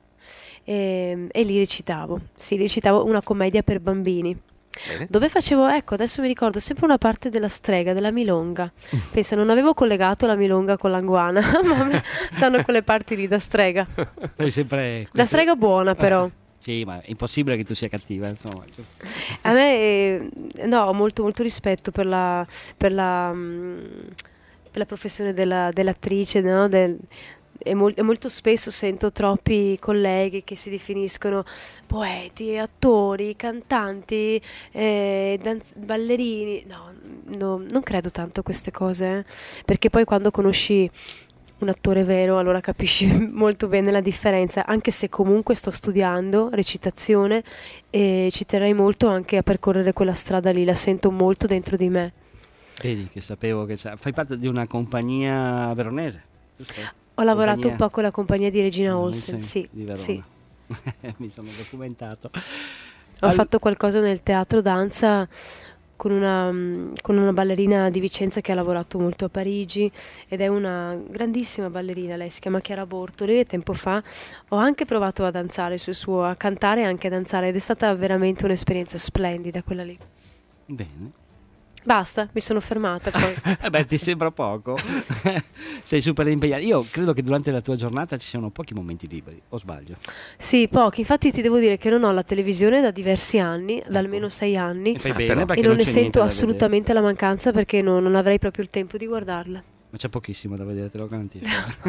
e, e lì recitavo, sì, recitavo una commedia per bambini. Bene. Dove facevo, ecco, adesso mi ricordo sempre una parte della strega, della milonga. Pensa, non avevo collegato la milonga con l'anguana, ma mi danno quelle parti lì da strega. Fai sempre Da queste- strega buona però. Sì, ma è impossibile che tu sia cattiva, insomma. giusto? A me, eh, no, ho molto, molto rispetto per la, per la, mm, per la professione della- dell'attrice, no? Del- e, mol- e molto spesso sento troppi colleghi che si definiscono poeti, attori, cantanti, eh, danz- ballerini. No, no, non credo tanto a queste cose, eh, perché poi quando conosci un attore vero, allora capisci molto bene la differenza, anche se comunque sto studiando recitazione e ci terrei molto anche a percorrere quella strada lì, la sento molto dentro di me. Vedi che sapevo che c'è. Fai parte di una compagnia veronese, giusto? Ho lavorato Compagnia- un po' con la compagnia di Regina Mm, Olsen, sì, sì, di Verona. sì. Mi sono documentato. Ho Al- fatto qualcosa nel teatro danza con una, mm, con una ballerina di Vicenza che ha lavorato molto a Parigi ed è una grandissima ballerina, lei si chiama Chiara Bortoli e tempo fa ho anche provato a danzare sul suo, a cantare e anche a danzare ed è stata veramente un'esperienza splendida quella lì. Bene. Basta, mi sono fermata poi. Eh beh, ti sembra poco. Sei super impegnato. Io credo che durante la tua giornata ci siano pochi momenti liberi, o sbaglio? Sì, pochi, infatti ti devo dire che non ho la televisione da diversi anni, da almeno sei anni E fai Ah, bene però. perché e non ne c'è niente sento da assolutamente la mancanza perché no- non avrei proprio il tempo di guardarla. vedere. Ma c'è pochissimo da vedere, te lo garantisco.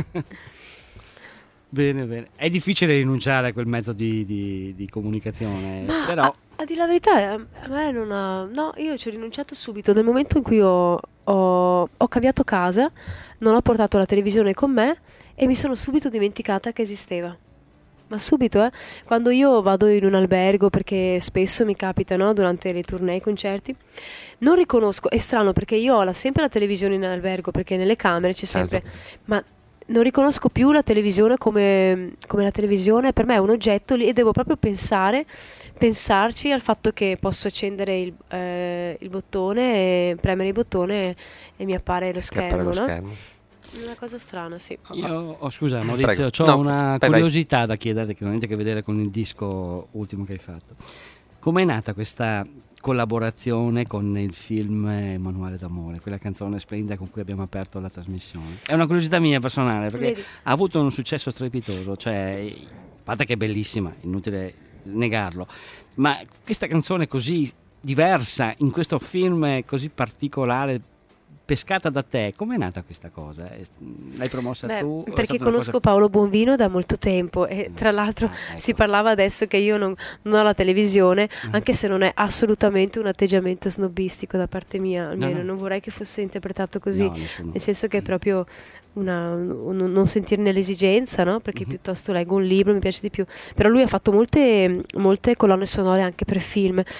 Bene, bene. È difficile rinunciare a quel mezzo di, di- di comunicazione, Ma però a, a dire la verità, eh, a me non ha... No, io ci ho rinunciato subito. Nel momento in cui ho, ho- ho cambiato casa, non ho portato la televisione con me e mi sono subito dimenticata che esisteva. Ma subito, eh. Quando io vado in un albergo, perché spesso mi capita, no, durante le tournée, i concerti, non riconosco, è strano perché io ho la- sempre la televisione in albergo, perché nelle camere c'è sempre... Certo. Ma non riconosco più la televisione come, come la televisione, per me è un oggetto lì e devo proprio pensare, pensarci al fatto che posso accendere il, eh, il bottone, e premere il bottone e, e mi appare lo Che appare schermo, lo no? schermo. Una cosa strana, sì. io, oh, scusa Maurizio, Prego. ho No, una vai, vai. curiosità da chiederti che non ha niente a che vedere con il disco ultimo che hai fatto. Com'è nata questa collaborazione con il film eh, Manuale d'amore, quella canzone splendida con cui abbiamo aperto la trasmissione? È una curiosità mia personale perché Vedi. ha avuto un successo strepitoso, cioè, a parte che è bellissima, inutile negarlo, ma questa canzone così diversa in questo film così particolare, pescata da te, com'è nata questa cosa? È- L'hai promossa Beh, tu? O è perché stata una conosco cosa- Paolo Bonvino da molto tempo e tra l'altro Ah, ecco. si parlava adesso che io non, non ho la televisione, Mm. anche se non è assolutamente un atteggiamento snobbistico da parte mia, almeno no. non vorrei che fosse interpretato così, No, nessuno. nel senso che è Mm. proprio una, un- non sentirne l'esigenza, no? Perché Mhm. piuttosto leggo un libro, mi piace di più. Però lui ha fatto molte, molte colonne sonore anche per film e,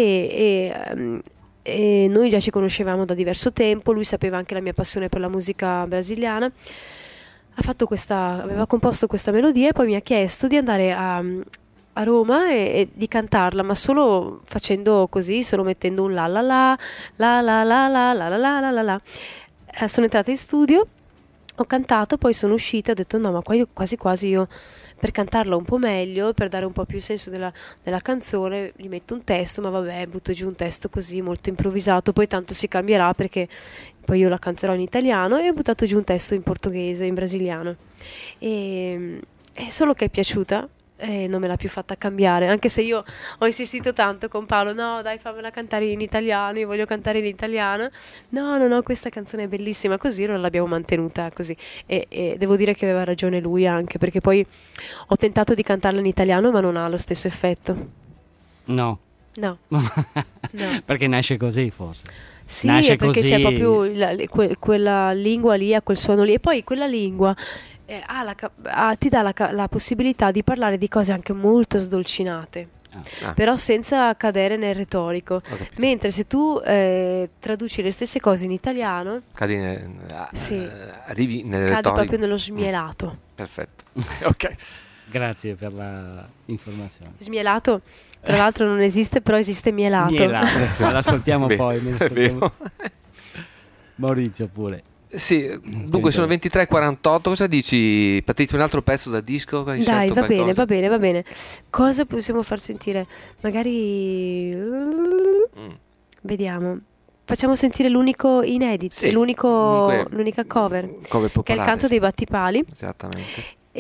e, ehm, e noi già ci conoscevamo da diverso tempo, lui sapeva anche la mia passione per la musica brasiliana. Ha fatto questa, aveva composto questa melodia e poi mi ha chiesto di andare a, a Roma e, e di cantarla, ma solo facendo così, solo mettendo un la la la, la la la la la la la la la la. Eh, sono entrata in studio, ho cantato, poi sono uscita e ho detto no, ma qua io, quasi quasi io per cantarla un po' meglio, per dare un po' più il senso della, della canzone, gli metto un testo, ma vabbè, butto giù un testo così molto improvvisato, poi tanto si cambierà perché poi io la canterò in italiano e ho buttato giù un testo in portoghese, in brasiliano. E, è solo che è piaciuta e non me l'ha più fatta cambiare, anche se io ho insistito tanto con Paolo, no dai fammela cantare in italiano, io voglio cantare in italiano, no no no questa canzone è bellissima, così non l'abbiamo mantenuta così e, e devo dire che aveva ragione lui anche, perché poi ho tentato di cantarla in italiano ma non ha lo stesso effetto, No. no, no. Perché nasce così forse. Sì, Nasce è perché così. c'è proprio la- le- que- quella lingua lì, ha quel suono lì, e poi quella lingua eh, ha la ca- ha- ti dà la, ca- la possibilità di parlare di cose anche molto sdolcinate, Ah, però senza cadere nel retorico. ho capito. Mentre se tu eh, traduci le stesse cose in italiano, Cadi ne- ah, Sì. eh, arrivi nelle cadi retoriche. proprio nello smielato. Perfetto. Ok. Grazie per la informazione. Smielato, tra l'altro non esiste, però esiste mielato. Mielato. Ma l'ascoltiamo Bene, poi. me lo è ascoltiamo. vero. Maurizio pure. Sì, dunque sono ventitré e quarantotto, cosa dici Patrizia, un altro pezzo da disco? Hai Dai, scelto va bene, qualcosa? va bene, va bene. Cosa possiamo far sentire? Magari... Mm. Vediamo. Facciamo sentire l'unico inedit, Sì, l'unico, comunque, l'unica cover, cover che è il popolare, canto sì. dei Battipali. Esattamente.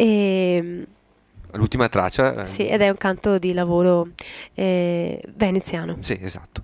E, L'ultima traccia. eh, sì, ed è un canto di lavoro eh, veneziano. Sì, esatto.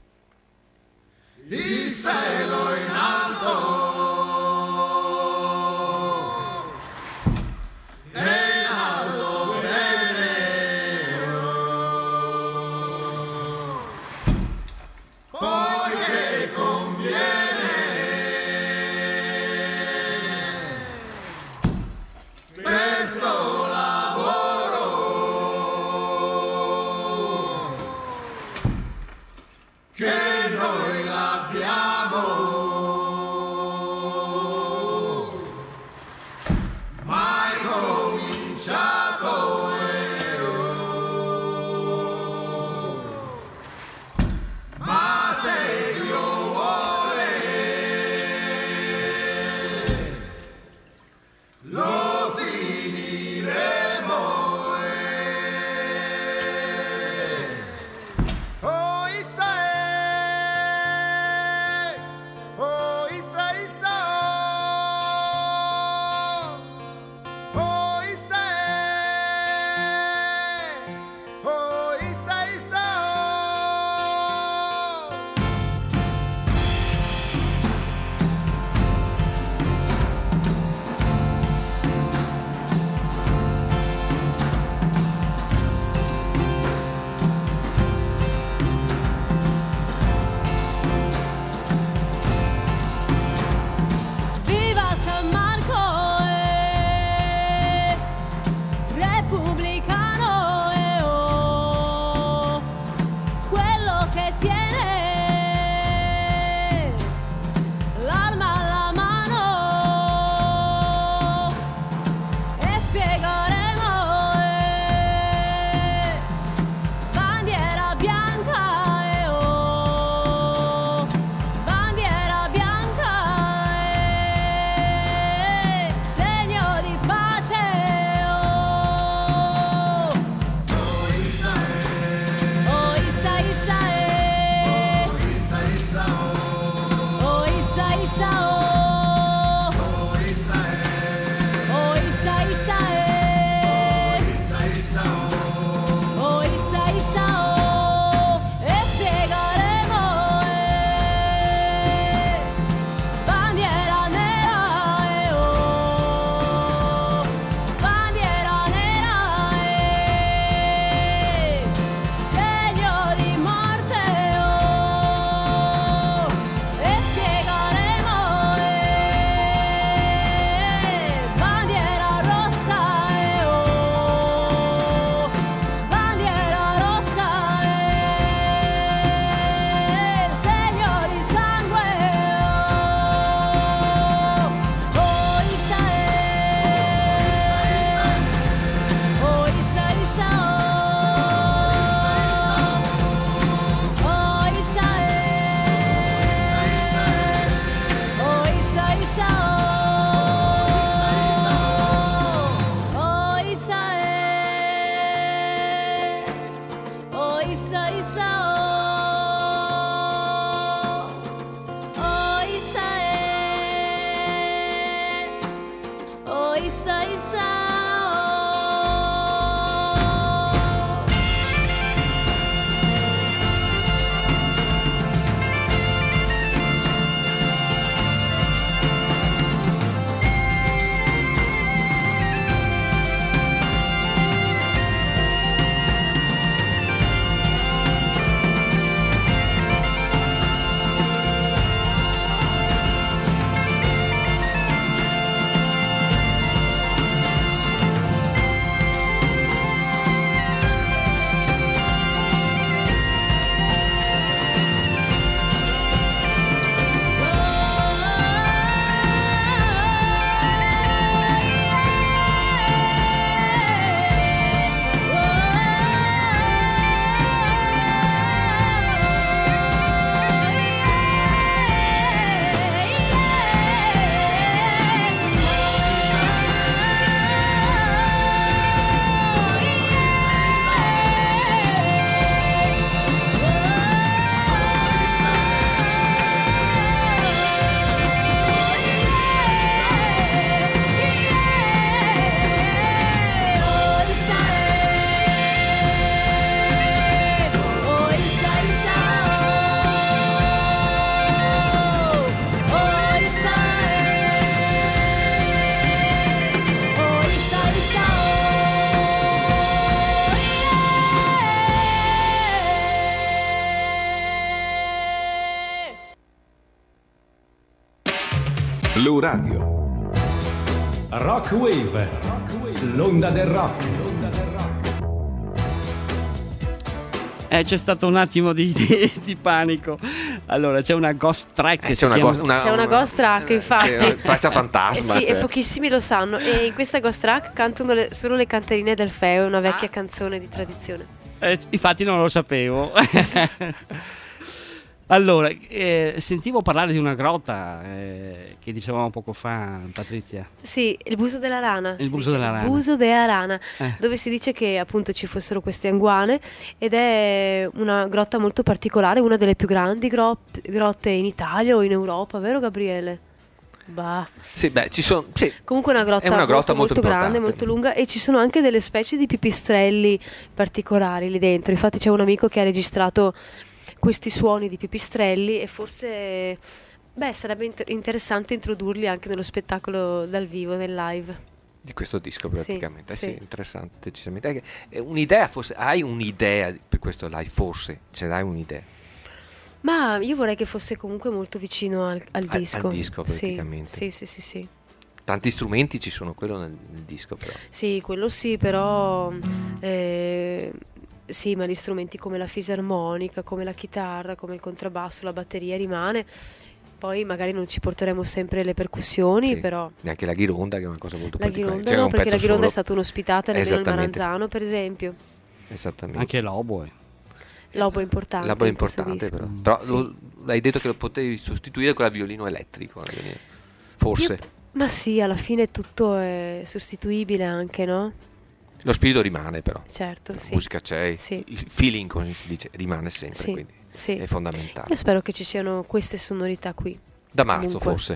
Issa, Issa, oh, oh, Issa, eh, oh, Issa, Issa, oh. Blu Radio. Rock Wave, l'onda del rock. Eh, c'è stato un attimo di, di, di panico. Allora, c'è una ghost track. Eh, che c'è, si una chiama- ghost, una, C'è una ghost track, infatti. Che passa fantasma. Eh sì, cioè. e pochissimi lo sanno. E in questa ghost track cantano le- solo le canterine del Feo, una vecchia canzone di tradizione. Eh, infatti non lo sapevo. Allora, eh, sentivo parlare di una grotta eh, che dicevamo poco fa, Patrizia. Sì, il buso della rana. Il si buso dice, della rana. Il buso della rana, Eh. dove si dice che appunto ci fossero queste anguane ed è una grotta molto particolare, una delle più grandi gro- grotte in Italia o in Europa, vero Gabriele? Bah. Sì, beh, ci sono. Sì. Comunque una grotta, È una grotta molto, molto grande, importante. molto lunga e ci sono anche delle specie di pipistrelli particolari lì dentro. Infatti c'è un amico che ha registrato questi suoni di pipistrelli e forse beh, sarebbe inter- interessante introdurli anche nello spettacolo dal vivo, nel live. Di questo disco praticamente. Sì, Sì, sì. interessante, decisamente. È che- è un'idea, forse. Hai un'idea per questo live? Forse. Ce l'hai un'idea. Ma io vorrei che fosse comunque molto vicino al, al Al- disco. al disco, Sì, praticamente. Sì, sì, sì, sì. Tanti strumenti ci sono, quello nel, nel disco, però. Sì, quello sì, però eh, sì, ma gli strumenti come la fisarmonica, come la chitarra, come il contrabbasso, la batteria rimane. Poi magari non ci porteremo sempre le percussioni, Sì. però Neanche la ghironda, che è una cosa molto la particolare. ghironda C'era no, un perché la pezzo ghironda è solo- stata un'ospitata nemmeno il Esattamente. Maranzano, per esempio. Esattamente. Anche l'oboe. L'obo è importante. La bolla è in questo importante, disco. però. Però Sì. lo- hai detto che lo potevi sostituire con il violino elettrico. il violino- Forse. Io- ma sì, alla fine tutto è sostituibile anche, no? Lo spirito rimane, però. Certo, La sì. musica c'è, Sì. il feeling, come si dice, rimane sempre, Sì, quindi sì. è fondamentale. Io spero che ci siano queste sonorità qui. Da marzo, comunque. forse.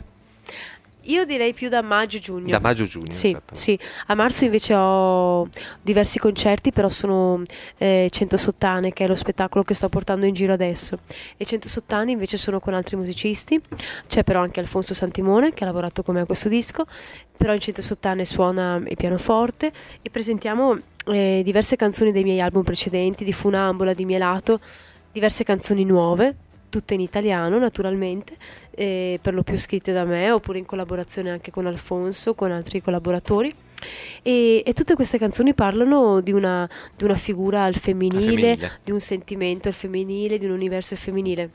Io direi più da maggio-giugno. Da maggio-giugno, Sì, esattamente. sì. A marzo invece ho diversi concerti, però sono eh, cento Sottane, che è lo spettacolo che sto portando in giro adesso. E cento Sottane invece sono con altri musicisti. C'è però anche Alfonso Santimone, che ha lavorato con me a questo disco. Però in cento Sottane suona il pianoforte e presentiamo eh, diverse canzoni dei miei album precedenti, di Funambola, di Mielato, diverse canzoni nuove, tutte in italiano naturalmente, eh, per lo più scritte da me oppure in collaborazione anche con Alfonso, con altri collaboratori. E, e tutte queste canzoni parlano di una, di una figura al femminile, Al femminile. di un sentimento al femminile, di un universo al femminile.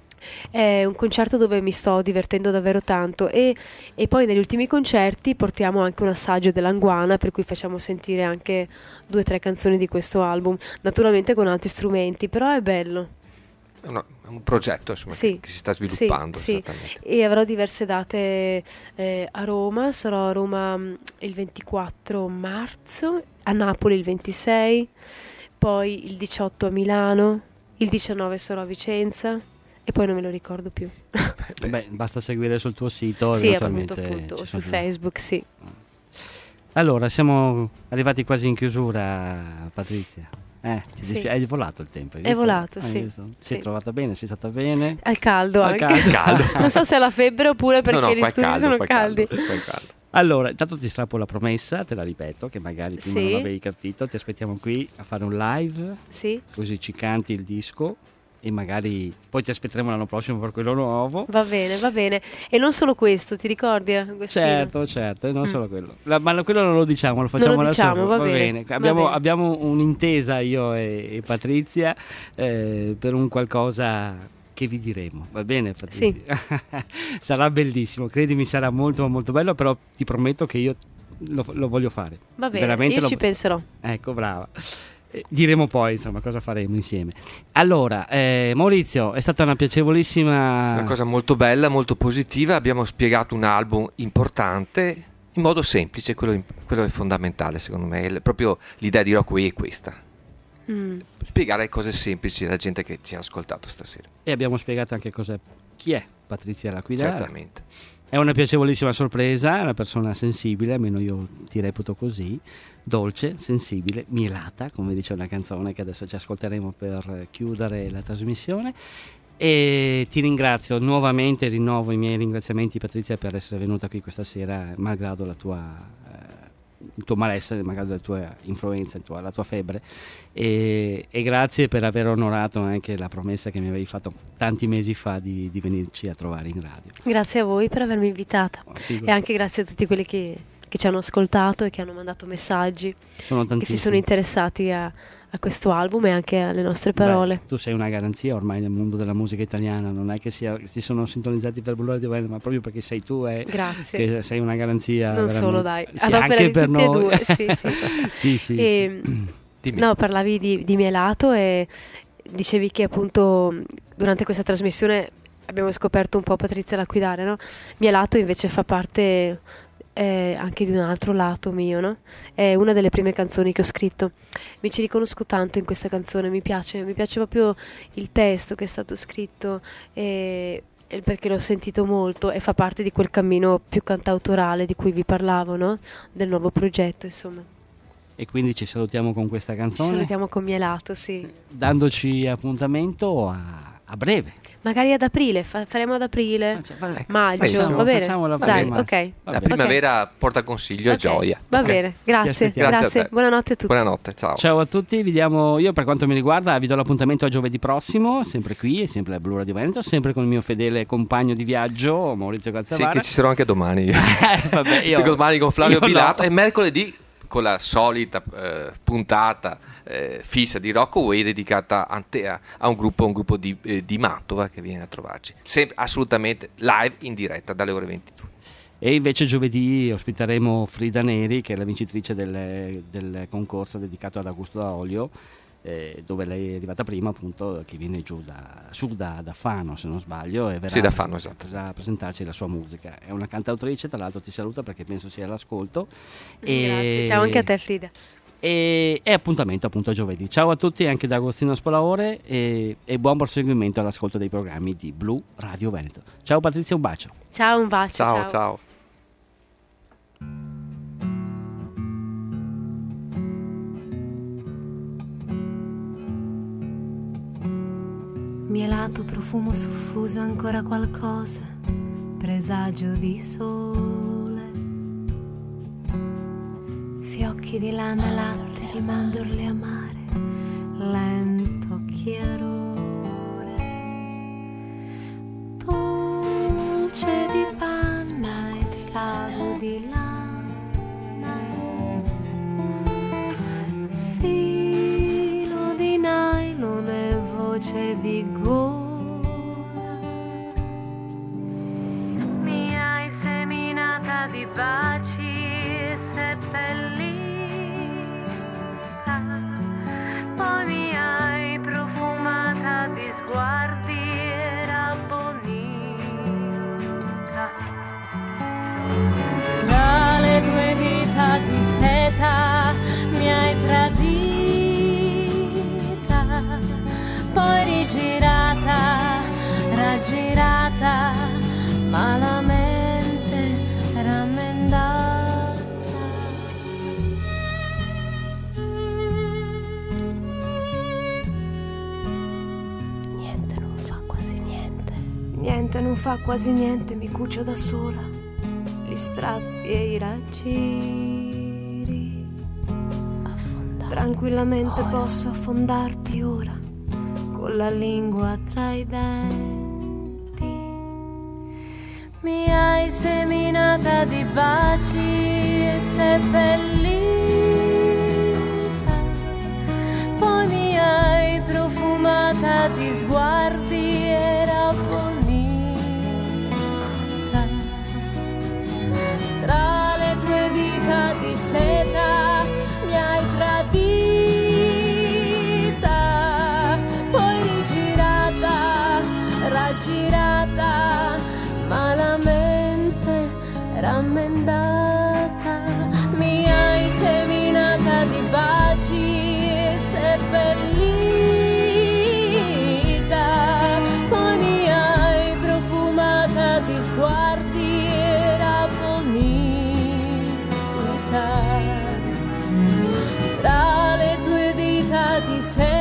È un concerto dove mi sto divertendo davvero tanto e, e poi negli ultimi concerti portiamo anche un assaggio dell'Anguana, per cui facciamo sentire anche due o tre canzoni di questo album, naturalmente con altri strumenti, però è bello. È una- è un progetto insomma, Sì, che, che si sta sviluppando. sì, sì. esattamente. E avrò diverse date eh, a Roma, sarò a Roma mh, il ventiquattro marzo, a Napoli il ventisei, poi il diciotto a Milano, il diciannove sarò a Vicenza e poi non me lo ricordo più. Beh, basta seguire sul tuo sito. Sì, eventualmente appunto, appunto, ci o su sono- Facebook, sì. Allora, siamo arrivati quasi in chiusura, Patrizia. Eh, ci Sì. dispi- è volato il tempo. hai È visto? volato, Hai sì. visto? Si è Sì. trovata bene, sei stata bene. Al caldo Al anche. caldo. Non so se è la febbre oppure perché no, no, gli qua è studi caldo, sono qua è caldi. caldo, qua è caldo. Allora, intanto ti strappo la promessa, te la ripeto, che magari prima Sì. non avevi capito. Ti aspettiamo qui a fare un live, Sì, così ci canti il disco e magari poi ti aspetteremo l'anno prossimo per quello nuovo. va bene, va bene. E non solo questo, ti ricordi? Agostino? Certo, certo, e non Mm. solo quello. La- ma quello non lo diciamo, lo facciamo lo adesso. diciamo, va bene, va Abbiamo, bene. abbiamo un'intesa io e, e Patrizia eh, per un qualcosa che vi diremo, va bene Patrizia? Sarà bellissimo, credimi, sarà molto molto bello, però ti prometto che io lo, lo voglio fare. Va bene, Veramente io lo- ci penserò. Ecco, brava. Eh, Diremo poi insomma cosa faremo insieme. Allora, eh, Maurizio, è stata una piacevolissima. Una cosa molto bella, molto positiva. Abbiamo spiegato un album importante in modo semplice, quello, quello è fondamentale secondo me. Il- proprio l'idea di Rockway è questa: Mm. spiegare cose semplici alla gente che ci ha ascoltato stasera. E abbiamo spiegato anche cos'è, chi è Patrizia L'Aquilare. Certamente. È una piacevolissima sorpresa, è una persona sensibile, almeno io ti reputo così, dolce, sensibile, mielata, come dice una canzone che adesso ci ascolteremo per chiudere la trasmissione. E ti ringrazio nuovamente, rinnovo i miei ringraziamenti Patrizia per essere venuta qui questa sera, malgrado la tua, eh, il tuo malessere, malgrado la tua influenza, il tuo- la tua febbre, e, e grazie per aver onorato anche la promessa che mi avevi fatto tanti mesi fa di, di venirci a trovare in radio. Grazie a voi per avermi invitata Oh, figurati. e anche grazie a tutti quelli che, che ci hanno ascoltato e che hanno mandato messaggi, Sono che si tantissimi. sono interessati a, a questo album e anche alle nostre parole. Beh, tu sei una garanzia ormai nel mondo della musica italiana, non è che sia, si sono sintonizzati per Bullo Radio Veneto, ma proprio perché sei tu e Grazie. che sei una garanzia. Non veramente. solo, dai, Sì, ad opera anche di per tutti e noi. due, sì, sì. sì, sì, E, sì. Dimmi. no, parlavi di, di Mielato e dicevi che appunto durante questa trasmissione abbiamo scoperto un po' Patrizia L'Aquilare, no? Mielato invece fa parte eh, anche di un altro lato mio, no? È una delle prime canzoni che ho scritto. Mi ci riconosco tanto in questa canzone, mi piace, mi piace proprio il testo che è stato scritto e, e perché l'ho sentito molto e fa parte di quel cammino più cantautorale di cui vi parlavo, no? Del nuovo progetto, insomma. E quindi ci salutiamo con questa Ci canzone, salutiamo con Mielato, sì. dandoci appuntamento a, a breve. Magari ad aprile, fa- faremo ad aprile, Ah, cioè, va- maggio, facciamo- va bene? facciamola Dai, prima. ok. Va La bene. primavera porta consiglio e Ok, gioia. Va Ok. bene, grazie, aspettiamo. Grazie a grazie. te. Buonanotte a tutti. Buonanotte, ciao. Ciao a tutti, vi diamo, io per quanto mi riguarda vi do l'appuntamento a giovedì prossimo, sempre qui e sempre a Blu Radio Veneto, sempre con il mio fedele compagno di viaggio Maurizio Sì, Cazzavara. che ci sarò anche domani. Eh, vabbè, io- domani con Flavio io no. Bilato e mercoledì con la solita eh, puntata eh, fissa di Rockaway dedicata a, te- a- a un gruppo, un gruppo di, eh, di Mantova che viene a trovarci. Sempre assolutamente live in diretta dalle ore ventidue. E invece giovedì ospiteremo Frida Neri, che è la vincitrice del, del concorso dedicato ad Augusto Daolio, eh, dove lei è arrivata prima, appunto, che viene giù da, su da, da Fano, se non sbaglio, e verrà Sì, da Fano, esatto. a presentarci la sua musica. È una cantautrice, tra l'altro ti saluta perché penso sia all'ascolto. Grazie, ciao anche a te Frida. E, e appuntamento appunto a giovedì. Ciao a tutti anche da Agostino Spolaore e, e buon proseguimento all'ascolto dei programmi di Blu Radio Veneto. Ciao Patrizia, un bacio. Ciao, un bacio. Ciao, ciao. Mielato, profumo soffuso, ancora qualcosa, presagio di sole, fiocchi di lana, latte di mandorle amare, lento chiarore, dolce di panna e spago di lana, filo di nylon e voce di gola. Mi hai seminata di baci seppellita mente non fa quasi niente, mi cucio da sola gli strappi e i raggiri. Tranquillamente posso affondarti ora con la lingua tra i denti. Mi hai seminata di baci e seppellita, poi mi hai profumata di sguardi e rabbonita. Tra le tue dita di seta mi hai tradita, poi rigirata, raggirata, malamente rammendata. Mi hai seminata di baci e seppellita, poi mi hai profumata di sguardi e rabbonita. Tra le tue dita di seta